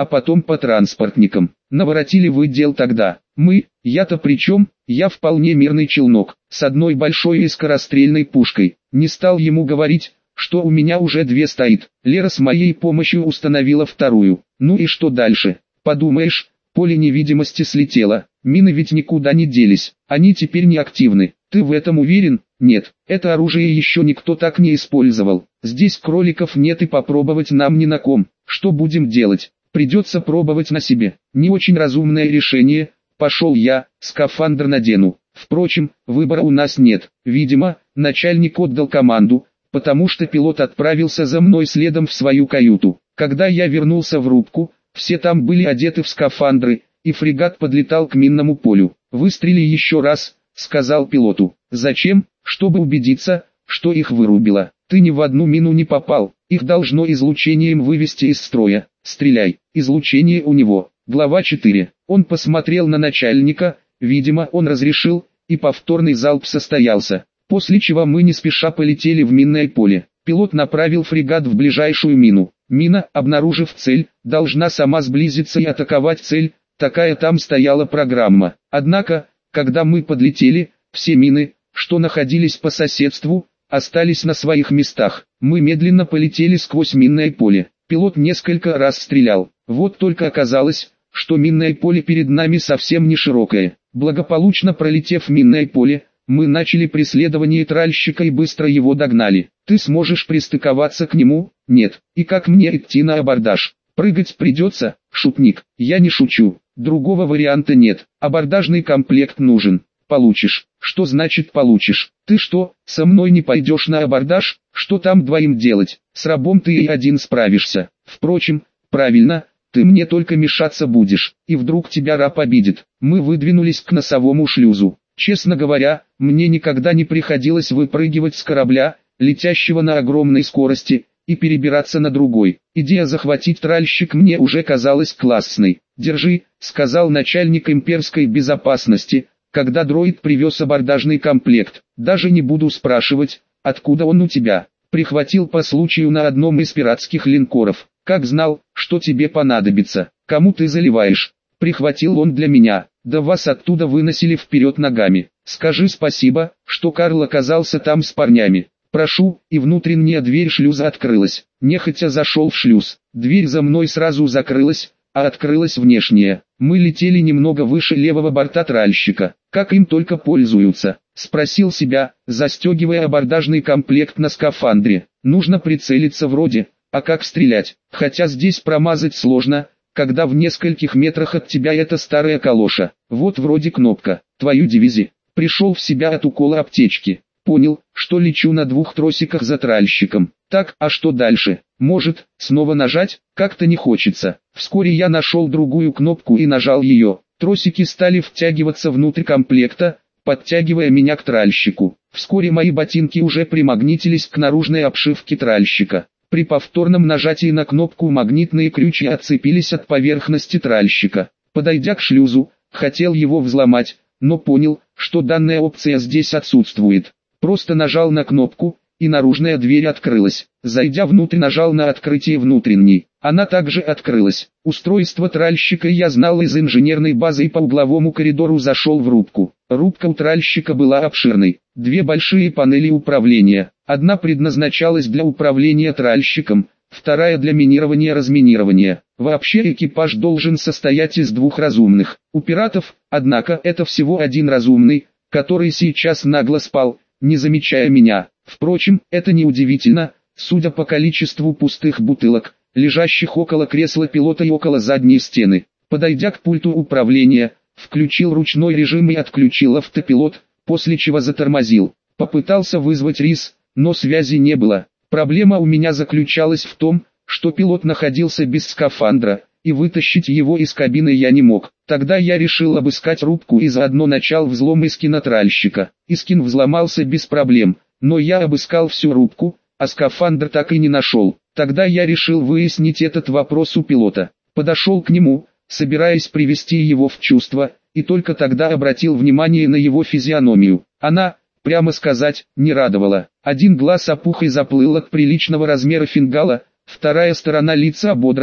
а потом по транспортникам. Наворотили вы дел тогда. Я-то при чем? Я вполне мирный челнок, с одной большой и скорострельной пушкой. Не стал ему говорить, что у меня уже 2 стоит. Лера с моей помощью установила вторую. Ну и что дальше? Подумаешь, поле невидимости слетело. Мины ведь никуда не делись, они теперь не активны. Ты в этом уверен? Нет, это оружие еще никто так не использовал. Здесь кроликов нет и попробовать нам ни на ком. Что будем делать? Придется пробовать на себе. Не очень разумное решение. Пошел я, скафандр надену. Впрочем, выбора у нас нет. Видимо, начальник отдал команду, потому что пилот отправился за мной следом в свою каюту. Когда я вернулся в рубку, все там были одеты в скафандры, и фрегат подлетал к минному полю. «Выстрели еще раз», — сказал пилоту. «Зачем?» «Чтобы убедиться, что их вырубило. Ты ни в одну мину не попал, их должно излучением вывести из строя. Стреляй». Излучение у него. Глава 4. Он посмотрел на начальника, видимо, он разрешил, и повторный залп состоялся. После чего мы не спеша полетели в минное поле. Пилот направил фрегат в ближайшую мину. Мина, обнаружив цель, должна сама сблизиться и атаковать цель, такая там стояла программа. Однако, когда мы подлетели, все мины, что находились по соседству, остались на своих местах. Мы медленно полетели сквозь минное поле. Пилот несколько раз стрелял. Вот только оказалось, что минное поле перед нами совсем не широкое. Благополучно пролетев минное поле, мы начали преследование тральщика и быстро его догнали. Ты сможешь пристыковаться к нему? Нет. И как мне идти на абордаж? Прыгать придется, шутник. Я не шучу. Другого варианта нет. Абордажный комплект нужен. Получишь. Что значит получишь? Ты что, со мной не пойдешь на абордаж? Что там двоим делать? С рабом ты и один справишься. Впрочем, правильно, ты мне только мешаться будешь, и вдруг тебя раб обидит. Мы выдвинулись к носовому шлюзу. Честно говоря, мне никогда не приходилось выпрыгивать с корабля, летящего на огромной скорости, и перебираться на другой. Идея захватить тральщик мне уже казалась классной. «Держи», — сказал начальник имперской безопасности, когда дроид привез абордажный комплект. «Даже не буду спрашивать, откуда он у тебя. Прихватил по случаю на одном из пиратских линкоров. Как знал, что тебе понадобится. Кому ты заливаешь? Прихватил он для меня. Да вас оттуда выносили вперед ногами. Скажи спасибо, что Карл оказался там с парнями. Прошу». И внутренняя дверь шлюза открылась. Нехотя зашел в шлюз. Дверь за мной сразу закрылась, а открылась внешняя. Мы летели немного выше левого борта тральщика. Как им только пользуются? Спросил себя, застегивая абордажный комплект на скафандре. Нужно прицелиться вроде, а как стрелять? Хотя здесь промазать сложно, когда в нескольких метрах от тебя эта старая калоша. Вот вроде кнопка. Твою дивизи. Пришел в себя от укола аптечки. Понял, что лечу на 2 тросиках за тральщиком. Так, а что дальше? Может, снова нажать? Как-то не хочется. Вскоре я нашел другую кнопку и нажал ее. Тросики стали втягиваться внутрь комплекта, подтягивая меня к тральщику. Вскоре мои ботинки уже примагнитились к наружной обшивке тральщика. При повторном нажатии на кнопку магнитные крючья отцепились от поверхности тральщика. Подойдя к шлюзу, хотел его взломать, но понял, что данная опция здесь отсутствует. Просто нажал на кнопку, и наружная дверь открылась. Зайдя внутрь, нажал на открытие внутренней. Она также открылась. Устройство тральщика я знал из инженерной базы и по угловому коридору зашел в рубку. Рубка у тральщика была обширной. 2 большие панели управления. Одна предназначалась для управления тральщиком, вторая для минирования-разминирования. Вообще экипаж должен состоять из 2 разумных. У пиратов, однако, это всего 1 разумный, который сейчас нагло спал, не замечая меня. Впрочем, это не удивительно, судя по количеству пустых бутылок, лежащих около кресла пилота и около задней стены. Подойдя к пульту управления, включил ручной режим и отключил автопилот, после чего затормозил. Попытался вызвать РИС, но связи не было. Проблема у меня заключалась в том, что пилот находился без скафандра, и вытащить его из кабины я не мог. Тогда я решил обыскать рубку и заодно начал взлом Искина тральщика. Искин взломался без проблем, но я обыскал всю рубку, а скафандр так и не нашел. Тогда я решил выяснить этот вопрос у пилота. Подошел к нему, собираясь привести его в чувство, и только тогда обратил внимание на его физиономию. Она, прямо сказать, не радовала. Один глаз опух и заплыл от приличного размера фингала, вторая сторона лица ободрана,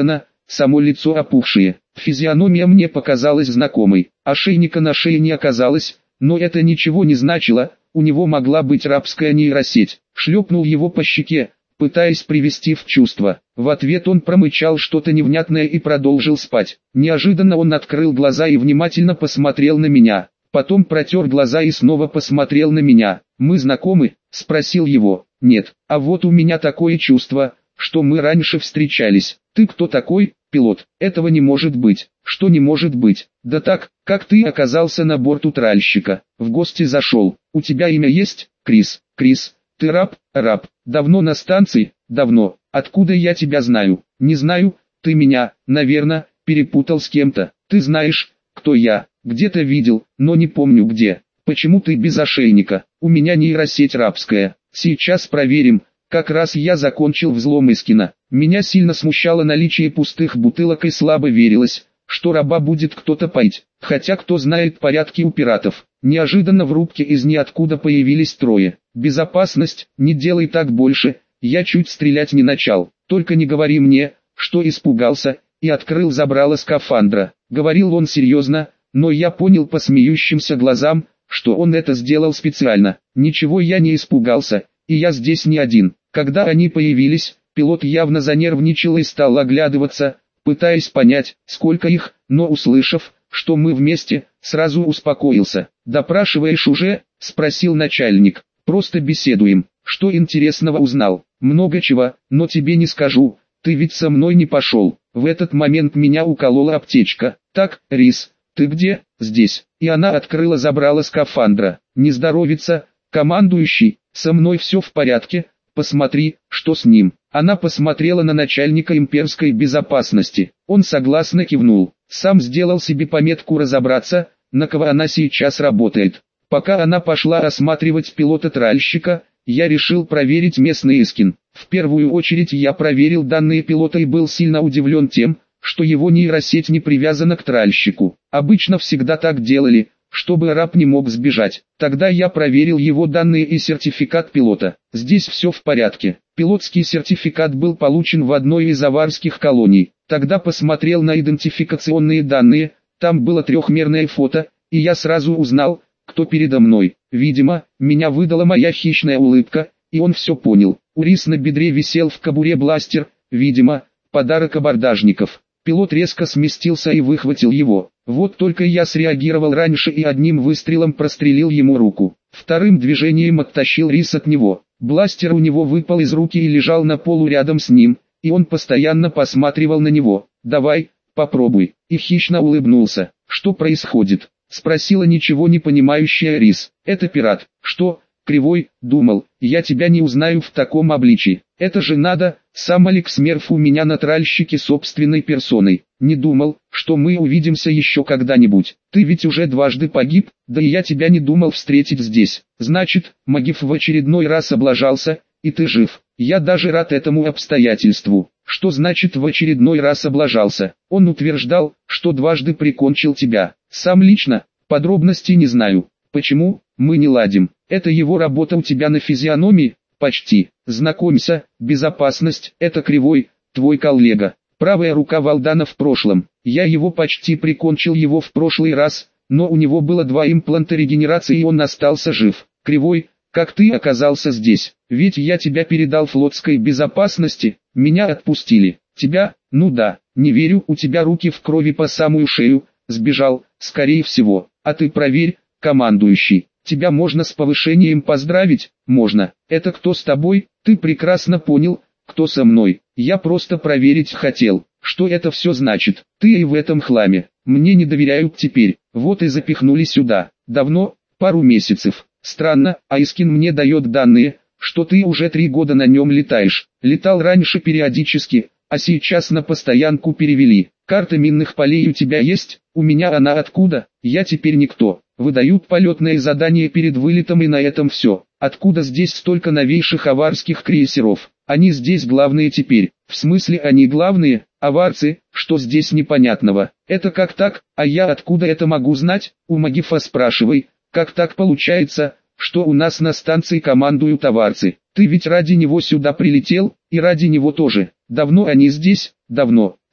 само лицо опухшее. Физиономия мне показалась знакомой, ошейника на шее не оказалось, но это ничего не значило, у него могла быть рабская нейросеть. Шлепнул его по щеке, пытаясь привести в чувство. В ответ он промычал что-то невнятное и продолжил спать. Неожиданно он открыл глаза и внимательно посмотрел на меня. Потом протер глаза и снова посмотрел на меня. «Мы знакомы?» – спросил его. «Нет, а вот у меня такое чувство, что мы раньше встречались. Ты кто такой, пилот?» «Этого не может быть». «Что не может быть?» «Да так, как ты оказался на борту тральщика. В гости зашел. У тебя имя есть?» «Крис». «Крис, ты раб?» «Раб. Давно на станции?» «Давно. Откуда я тебя знаю?» «Не знаю, ты меня, наверное, перепутал с кем-то. Ты знаешь, кто я?» «Где-то видел, но не помню где». «Почему ты без ошейника?» «У меня нейросеть рабская». «Сейчас проверим». Как раз я закончил взлом Искина. Меня сильно смущало наличие пустых бутылок и слабо верилось, что раба будет кто-то поить. Хотя кто знает порядки у пиратов. Неожиданно в рубке из ниоткуда появились трое. «Безопасность, не делай так больше». Я чуть стрелять не начал. «Только не говори мне, что испугался», и открыл забрало скафандра. Говорил он серьезно, но я понял по смеющимся глазам, что он это сделал специально. Ничего, я не испугался, и я здесь не один. Когда они появились, пилот явно занервничал и стал оглядываться, пытаясь понять, сколько их, но услышав, что мы вместе, сразу успокоился. «Допрашиваешь уже?» – спросил начальник. «Просто беседуем. Что интересного узнал?» «Много чего, но тебе не скажу, ты ведь со мной не пошел». В этот момент меня уколола аптечка. «Так, Рис, ты где?» «Здесь». И она открыла забрало скафандра. «Не здоровится, командующий, со мной все в порядке, посмотри, что с ним». Она посмотрела на начальника имперской безопасности. Он согласно кивнул. Сам сделал себе пометку разобраться, на кого она сейчас работает. Пока она пошла осматривать пилота-тральщика, я решил проверить местный Искин. В первую очередь я проверил данные пилота и был сильно удивлен тем, что его нейросеть не привязана к тральщику. Обычно всегда так делали, чтобы раб не мог сбежать. Тогда я проверил его данные и сертификат пилота. Здесь все в порядке. Пилотский сертификат был получен в одной из аварских колоний. Тогда посмотрел на идентификационные данные, там было трехмерное фото, и я сразу узнал, кто передо мной. Видимо, меня выдала моя хищная улыбка, и он все понял. У Рис на бедре висел в кобуре бластер, видимо, подарок абордажников. Пилот резко сместился и выхватил его. Вот только я среагировал раньше и одним выстрелом прострелил ему руку. Вторым движением оттащил Рис от него. Бластер у него выпал из руки и лежал на полу рядом с ним, и он постоянно посматривал на него. «Давай, попробуй», и хищно улыбнулся. «Что происходит?» — спросила ничего не понимающая Рис. «Это пират». «Что?» — Кривой думал. «Я тебя не узнаю в таком обличии. Это же надо, сам Алекс Мерф у меня на тральщике собственной персоной. Не думал, что мы увидимся еще когда-нибудь. Ты ведь уже дважды погиб, да и я тебя не думал встретить здесь. Значит, Магиф в очередной раз облажался, и ты жив. Я даже рад этому обстоятельству». «Что значит в очередной раз облажался?» «Он утверждал, что дважды прикончил тебя. Сам лично, подробностей не знаю. Почему? Мы не ладим. Это его работа у тебя на физиономии?» «Почти. Знакомься, безопасность, это Кривой, твой коллега. Правая рука Валдана в прошлом. Я его почти прикончил его в прошлый раз, но у него было 2 импланта регенерации и он остался жив. Кривой, как ты оказался здесь? Ведь я тебя передал флотской безопасности, меня отпустили. Тебя? Ну да, не верю, у тебя руки в крови по самую шею, сбежал, скорее всего. А ты проверь, командующий. Тебя можно с повышением поздравить?» «Можно. Это кто с тобой?» «Ты прекрасно понял, кто со мной. Я просто проверить хотел, что это все значит. Ты и в этом хламе. Мне не доверяют теперь. Вот и запихнули сюда. Давно? Пару месяцев. Странно, а Искин мне дает данные, что ты уже 3 года на нем летаешь. Летал раньше периодически, а сейчас на постоянку перевели. Карта минных полей у тебя есть? У меня она откуда? Я теперь никто. Выдают полетные задания перед вылетом и на этом все. Откуда здесь столько новейших аварских крейсеров? Они здесь главные теперь. В смысле они главные? Аварцы? Что здесь непонятного? Это как так? А я откуда это могу знать? У Магифа спрашивай. Как так получается, что у нас на станции командуют аварцы? Ты ведь ради него сюда прилетел, и ради него тоже. Давно они здесь? Давно.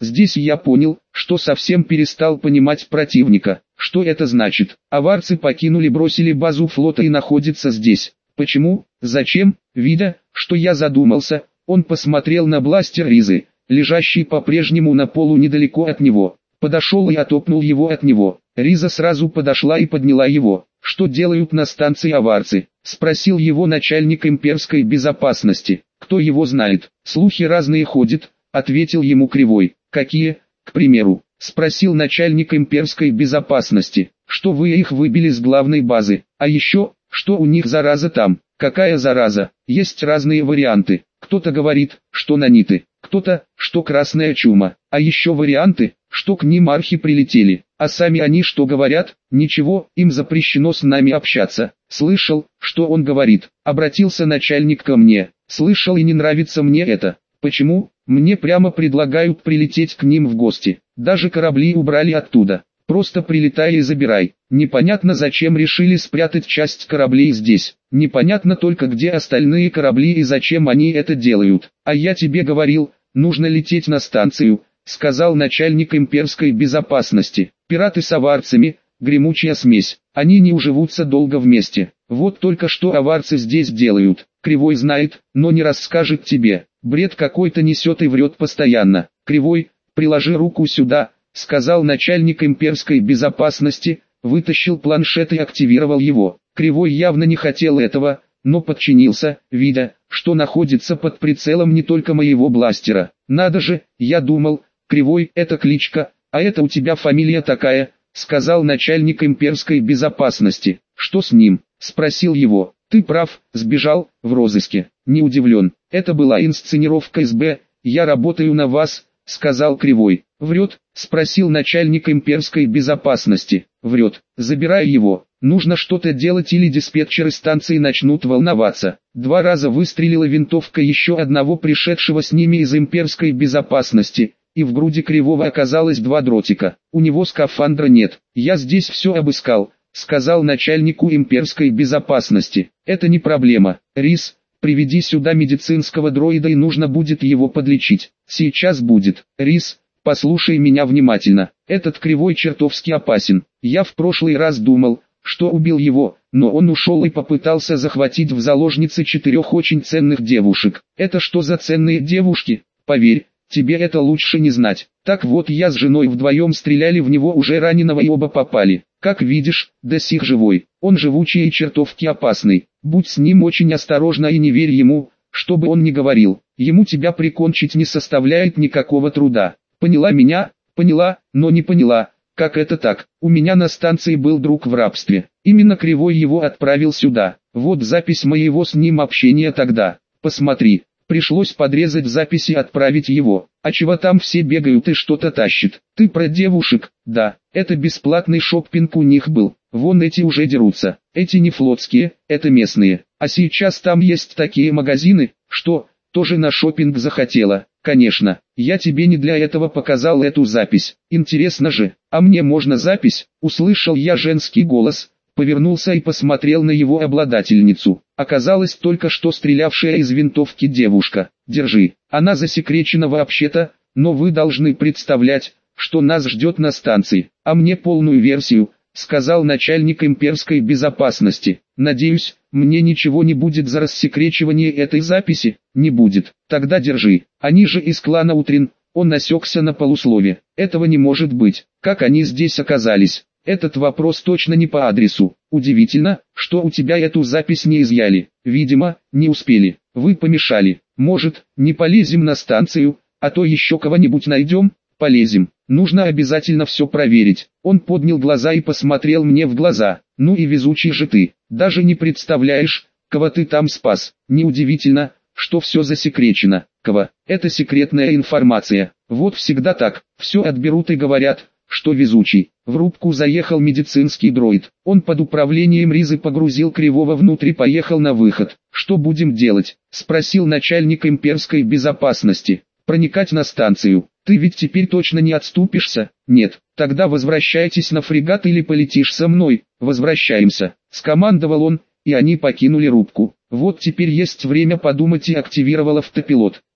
Здесь я понял, что совсем перестал понимать противника. Что это значит? Аварцы покинули, бросили базу флота и находятся здесь. Почему? Зачем? Видя, что я задумался, он посмотрел на бластер Ризы, лежащий по-прежнему на полу недалеко от него. Подошел и оттолкнул его от него. Риза сразу подошла и подняла его. «Что делают на станции аварцы?» — спросил его начальник имперской безопасности. «Кто его знает? Слухи разные ходят», — ответил ему Кривой. «Какие, к примеру?» — спросил начальник имперской безопасности. «Что вы их выбили с главной базы? А еще, что у них зараза там?» «Какая зараза?» «Есть разные варианты. Кто-то говорит, что наниты, кто-то, что красная чума, а еще варианты, что к ним архи прилетели. А сами они что говорят? Ничего, им запрещено с нами общаться». «Слышал, что он говорит?» — обратился начальник ко мне. «Слышал, и не нравится мне это». «Почему?» «Мне прямо предлагают прилететь к ним в гости. Даже корабли убрали оттуда. Просто прилетай и забирай. Непонятно, зачем решили спрятать часть кораблей здесь. Непонятно только, где остальные корабли и зачем они это делают. А я тебе говорил, нужно лететь на станцию», — сказал начальник имперской безопасности. «Пираты с аварцами, гремучая смесь. Они не уживутся долго вместе. Вот только что аварцы здесь делают. Кривой знает, но не расскажет тебе. Бред какой-то несет и врет постоянно. Кривой, приложи руку сюда», — сказал начальник имперской безопасности, вытащил планшет и активировал его. Кривой явно не хотел этого, но подчинился, видя, что находится под прицелом не только моего бластера. «Надо же, я думал, Кривой — это кличка, а это у тебя фамилия такая», — сказал начальник имперской безопасности. «Что с ним?» — спросил его. «Ты прав, сбежал, в розыске». «Не удивлен, это была инсценировка СБ, я работаю на вас», — сказал Кривой. «Врет?» — спросил начальник имперской безопасности. «Врет. Забирай его. Нужно что-то делать, или диспетчеры станции начнут волноваться». 2 раза выстрелила винтовка еще одного пришедшего с ними из имперской безопасности, и в груди Кривого оказалось 2 дротика. «У него скафандра нет. Я здесь все обыскал», — сказал начальнику имперской безопасности. «Это не проблема. Рис, приведи сюда медицинского дроида, и нужно будет его подлечить». «Сейчас будет. Рис, послушай меня внимательно. Этот Кривой чертовски опасен. Я в прошлый раз думал, что убил его, но он ушел и попытался захватить в заложницы 4 очень ценных девушек». «Это что за ценные девушки?» «Поверь, тебе это лучше не знать». «Так вот, я с женой вдвоем стреляли в него уже раненого и оба попали. Как видишь, до сих живой. Он живучий и чертовски опасный. Будь с ним очень осторожна и не верь ему, что бы он ни говорил. Ему тебя прикончить не составляет никакого труда. Поняла меня?» «Поняла, но не поняла, как это так? У меня на станции был друг в рабстве. Именно Кривой его отправил сюда. Вот запись моего с ним общения тогда. Посмотри». Пришлось подрезать записи и отправить его. «А чего там все бегают и что-то тащат?» «Ты про девушек?» «Да, это бесплатный шоппинг у них был. Вон эти уже дерутся. Эти не флотские, это местные. А сейчас там есть такие магазины». «Что, тоже на шоппинг захотела?» «Конечно, я тебе не для этого показал эту запись. Интересно же, а мне можно запись?» Услышал я женский голос, повернулся и посмотрел на его обладательницу. Оказалось, только что стрелявшая из винтовки девушка. «Держи, она засекречена вообще-то, но вы должны представлять, что нас ждет на станции. А мне полную версию», — сказал начальник имперской безопасности. «Надеюсь, мне ничего не будет за рассекречивание этой записи?» «Не будет. Тогда держи. Они же из клана Утрин». Он осекся на полуслове. «Этого не может быть. Как они здесь оказались?» «Этот вопрос точно не по адресу. Удивительно, что у тебя эту запись не изъяли. Видимо, не успели. Вы помешали. Может, не полезем на станцию, а то еще кого-нибудь найдем?» «Полезем. Нужно обязательно все проверить». Он поднял глаза и посмотрел мне в глаза. «Ну и везучий же ты. Даже не представляешь, кого ты там спас. Неудивительно, что все засекречено. Кого? Это секретная информация. Вот всегда так. Все отберут и говорят, что везучий». В рубку заехал медицинский дроид. Он под управлением Ризы погрузил Кривого внутрь и поехал на выход. «Что будем делать?» — спросил начальник имперской безопасности. «Проникать на станцию. Ты ведь теперь точно не отступишься?» «Нет. Тогда возвращайтесь на фрегат или полетишь со мной». «Возвращаемся», — скомандовал он, и они покинули рубку. «Вот теперь есть время подумать», и активировал автопилот.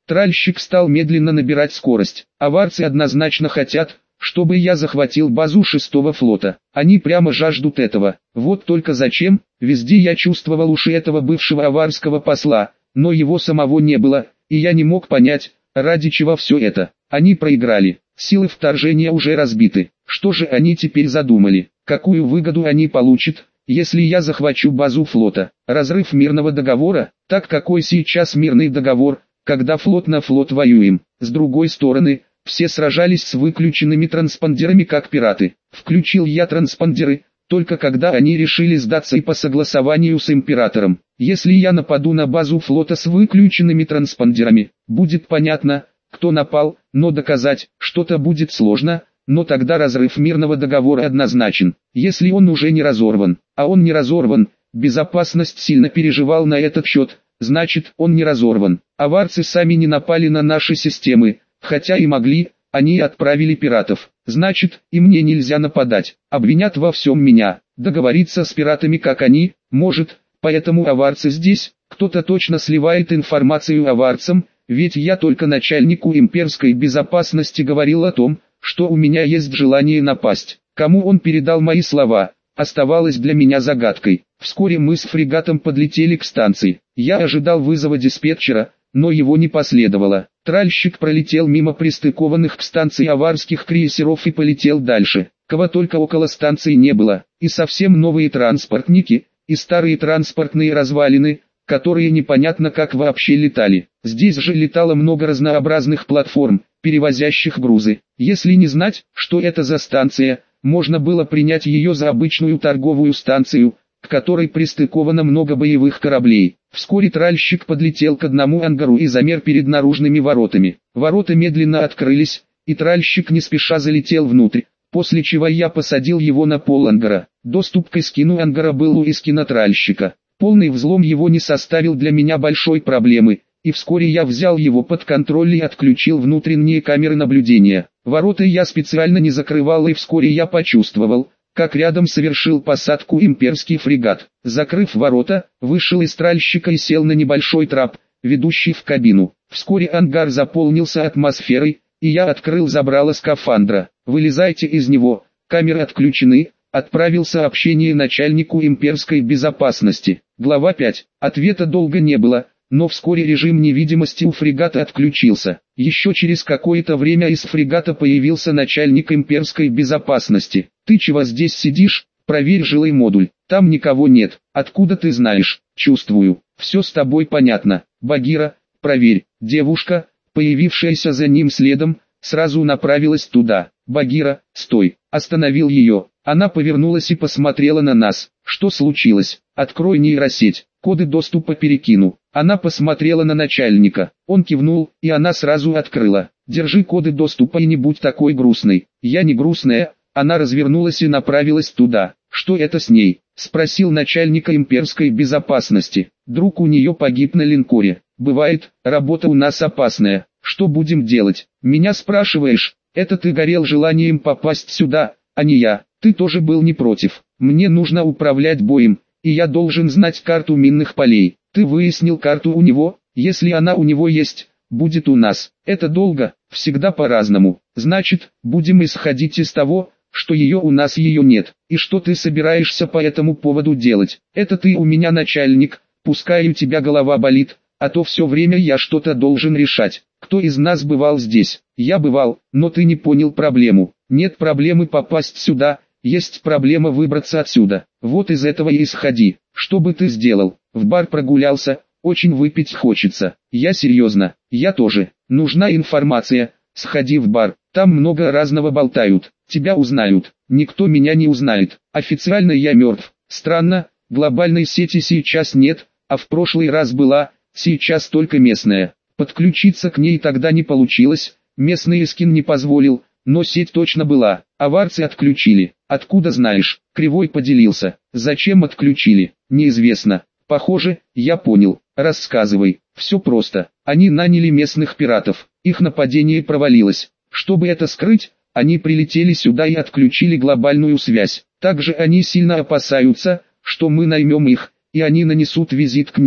Тральщик стал медленно набирать скорость. Аварцы однозначно хотят, чтобы я захватил базу 6-го флота. Они прямо жаждут этого. Вот только зачем? Везде я чувствовал уши этого бывшего аварского посла, но его самого не было, и я не мог понять, ради чего все это. Они проиграли. Силы вторжения уже разбиты. Что же они теперь задумали? Какую выгоду они получат, если я захвачу базу флота? Разрыв мирного договора? Так какой сейчас мирный договор, когда флот на флот воюем? С другой стороны, все сражались с выключенными транспондерами как пираты. Включил я транспондеры, только когда они решили сдаться и по согласованию с императором. Если я нападу на базу флота с выключенными транспондерами, будет понятно, кто напал, но доказать что-то будет сложно, но тогда разрыв мирного договора однозначен, если он уже не разорван. А он не разорван, безопасность сильно переживал на этот счет, значит он не разорван. Аварцы сами не напали на наши системы, хотя и могли, они отправили пиратов. Значит, и мне нельзя нападать, обвинят во всем меня. Договориться с пиратами как они, может, поэтому аварцы здесь, кто-то точно сливает информацию аварцам, ведь я только начальнику имперской безопасности говорил о том, что у меня есть желание напасть. Кому он передал мои слова, оставалось для меня загадкой. Вскоре мы с фрегатом подлетели к станции. Я ожидал вызова диспетчера, но его не последовало. Тральщик пролетел мимо пристыкованных к станции аварских крейсеров и полетел дальше. Кого только около станции не было, и совсем новые транспортники, и старые транспортные развалины, которые непонятно как вообще летали. Здесь же летало много разнообразных платформ, перевозящих грузы. Если не знать, что это за станция, можно было принять ее за обычную торговую станцию, к которой пристыковано много боевых кораблей. Вскоре тральщик подлетел к одному ангару и замер перед наружными воротами. Ворота медленно открылись, и тральщик не спеша залетел внутрь, после чего я посадил его на пол ангара. Доступ к эскину ангара был у эскина тральщика. Полный взлом его не составил для меня большой проблемы, и вскоре я взял его под контроль и отключил внутренние камеры наблюдения. Ворота я специально не закрывал, и вскоре я почувствовал, как рядом совершил посадку имперский фрегат. Закрыв ворота, вышел из тральщика и сел на небольшой трап, ведущий в кабину. Вскоре ангар заполнился атмосферой, и я открыл забрало скафандра. «Вылезайте из него, камеры отключены», отправил сообщение начальнику имперской безопасности. Глава 5. Ответа долго не было, но вскоре режим невидимости у фрегата отключился. Еще через какое-то время из фрегата появился начальник имперской безопасности. «Ты чего здесь сидишь? Проверь жилой модуль. Там никого нет». «Откуда ты знаешь?» «Чувствую. Все с тобой понятно. Багира, проверь». Девушка, появившаяся за ним следом, сразу направилась туда. «Багира, стой!» Остановил ее. Она повернулась и посмотрела на нас. «Что случилось? Открой нейросеть, коды доступа перекину». Она посмотрела на начальника. Он кивнул, и она сразу открыла. «Держи коды доступа и не будь такой грустной». «Я не грустная». Она развернулась и направилась туда. «Что это с ней?» — спросил начальника имперской безопасности. «Друг у нее погиб на линкоре. Бывает, работа у нас опасная. Что будем делать?» «Меня спрашиваешь? Это ты горел желанием попасть сюда, а не я. Ты тоже был не против. Мне нужно управлять боем, и я должен знать карту минных полей. Ты выяснил карту у него? Если она у него есть, будет у нас. Это долго, всегда по-разному. Значит, будем исходить из того, что ее у нас ее нет. И что ты собираешься по этому поводу делать? Это ты у меня начальник, пускай у тебя голова болит, а то все время я что-то должен решать. Кто из нас бывал здесь?» «Я бывал, но ты не понял проблему. Нет проблемы попасть сюда, есть проблема выбраться отсюда. Вот из этого и исходи. Что бы ты сделал? В бар прогулялся, очень выпить хочется». «Я серьезно, я тоже. Нужна информация, сходи в бар, там много разного болтают. Тебя узнают». «Никто меня не узнает. Официально я мертв». «Странно, глобальной сети сейчас нет, а в прошлый раз была, сейчас только местная. Подключиться к ней тогда не получилось, местный эскин не позволил, но сеть точно была. Аварцы отключили». «Откуда знаешь?» Кривой поделился. «Зачем отключили?» «Неизвестно. Похоже, я понял. Рассказывай». «Все просто. Они наняли местных пиратов. Их нападение провалилось. Чтобы это скрыть, они прилетели сюда и отключили глобальную связь. Также они сильно опасаются, что мы наймем их, и они нанесут визит к ним,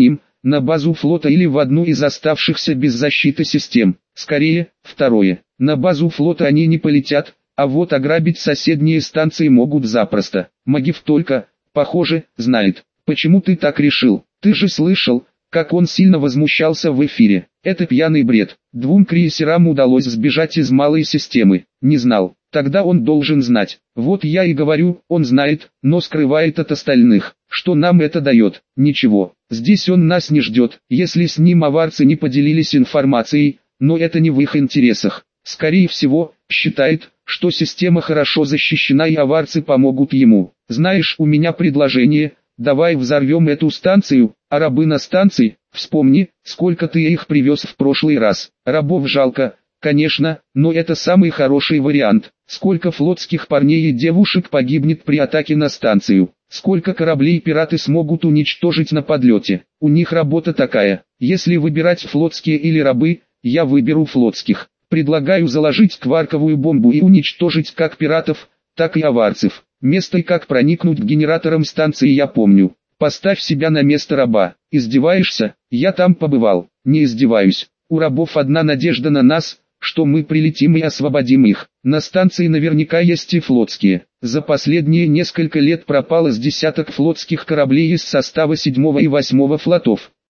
на базу флота или в одну из оставшихся без защиты систем. Скорее, второе. На базу флота они не полетят, а вот ограбить соседние станции могут запросто. Магив только, похоже, знает. Почему ты так решил? Ты же слышал, как он сильно возмущался в эфире. Это пьяный бред. 2 крейсерам удалось сбежать из малой системы. Не знал. Тогда он должен знать. Вот я и говорю, он знает, но скрывает от остальных. Что нам это дает? Ничего. Здесь он нас не ждет, если с ним аварцы не поделились информацией, но это не в их интересах. Скорее всего, считает, что система хорошо защищена и аварцы помогут ему. Знаешь, у меня предложение, давай взорвем эту станцию, а рабы на станции, вспомни, сколько ты их привез в прошлый раз. Рабов жалко, конечно, но это самый хороший вариант. Сколько флотских парней и девушек погибнет при атаке на станцию? Сколько кораблей пираты смогут уничтожить на подлете? У них работа такая. Если выбирать флотские или рабы, я выберу флотских. Предлагаю заложить кварковую бомбу и уничтожить как пиратов, так и аварцев. Место и как проникнуть к генераторам станции я помню. Поставь себя на место раба. Издеваешься? Я там побывал. Не издеваюсь. У рабов одна надежда на нас, что мы прилетим и освободим их. На станции наверняка есть и флотские. За последние несколько лет пропало с десяток флотских кораблей из состава 7 и 8 флотов.